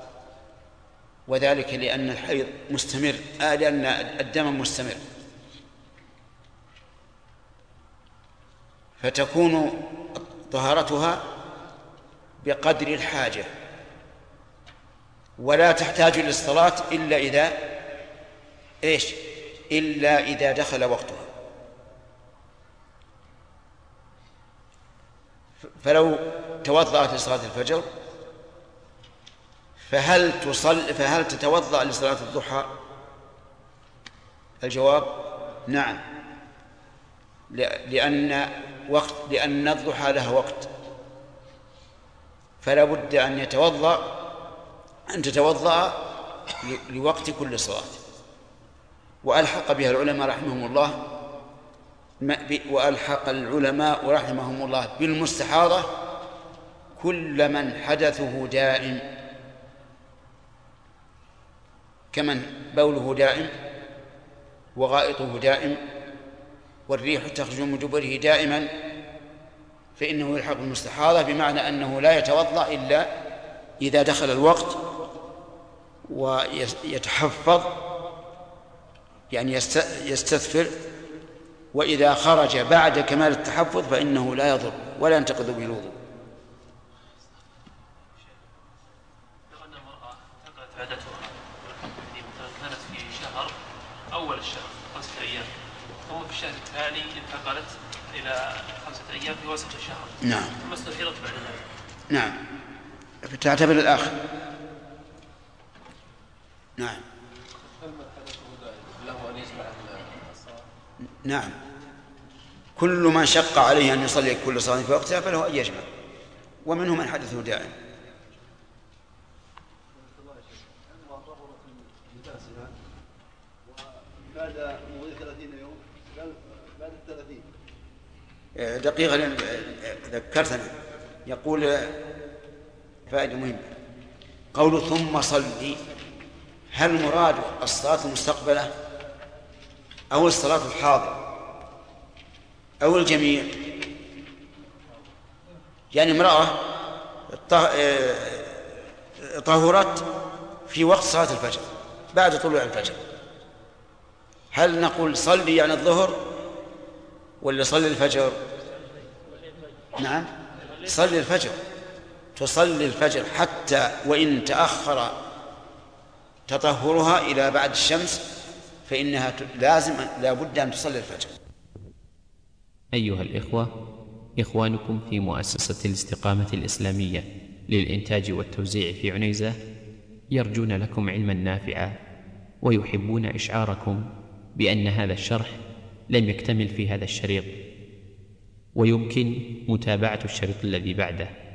S2: وذلك لأن الحيض مستمر، لأن الدم مستمر، فتكون طهارتها بقدر الحاجة، ولا تحتاج للصلاة إلا إذا إلا إذا دخل وقتها. فلو توضأت لصلاة الفجر فهل تتوضأ لصلاة الضحى؟ الجواب نعم، لأن الضحى لها وقت، فلا بد أن تتوضأ لوقت كل صلاة. وألحق بها العلماء رحمهم الله بالمستحاضة كل من حدثه دائم، كمن بوله دائم وغائطه دائم والريح تخرج من دبره دائما، فإنه يلحق بالمستحاضة، بمعنى أنه لا يتوضأ إلا إذا دخل الوقت، ويتحفظ يعني يستثفر، وإذا خرج بعد كمال التحفظ فإنه لا يضر ولا ينتقض به الوضوء.
S11: لو أن المرأة انتقلت عادتها، مثلا كانت في شهر أول الشهر 5 أيام، ثم في الشهر التالي انتقلت إلى 5 أيام في وسط الشهر،
S2: نعم،
S11: ثم استثيرت بعد ذلك،
S2: نعم، فتعتبر الآخر. نعم، نعم، كل من شق عليه أن يصلي كل صلاة في وقتها فله أن يجمع، ومنه من حدثه دائم.
S8: بعد مضي 30 يوم، بعد 30
S2: دقيقة ذكرتنا، يقول فائدة مهمة، قول ثم صلي، هل مراد الصلاة المستقبلة أو الصلاة الحاضرة أو الجميع؟ يعني امرأة طهرت في وقت صلاة الفجر بعد طلوع الفجر، هل نقول صلي يعني الظهر ولا صلي الفجر؟ نعم، صلي الفجر، تصلي الفجر حتى وإن تأخر تطهرها إلى بعد الشمس فإنها لا بد أن تصلي الفجر.
S1: أيها الإخوة، إخوانكم في مؤسسة الاستقامة الإسلامية للإنتاج والتوزيع في عنيزة يرجون لكم علما نافعا، ويحبون إشعاركم بأن هذا الشرح لم يكتمل في هذا الشريط، ويمكن متابعة الشريط الذي بعده.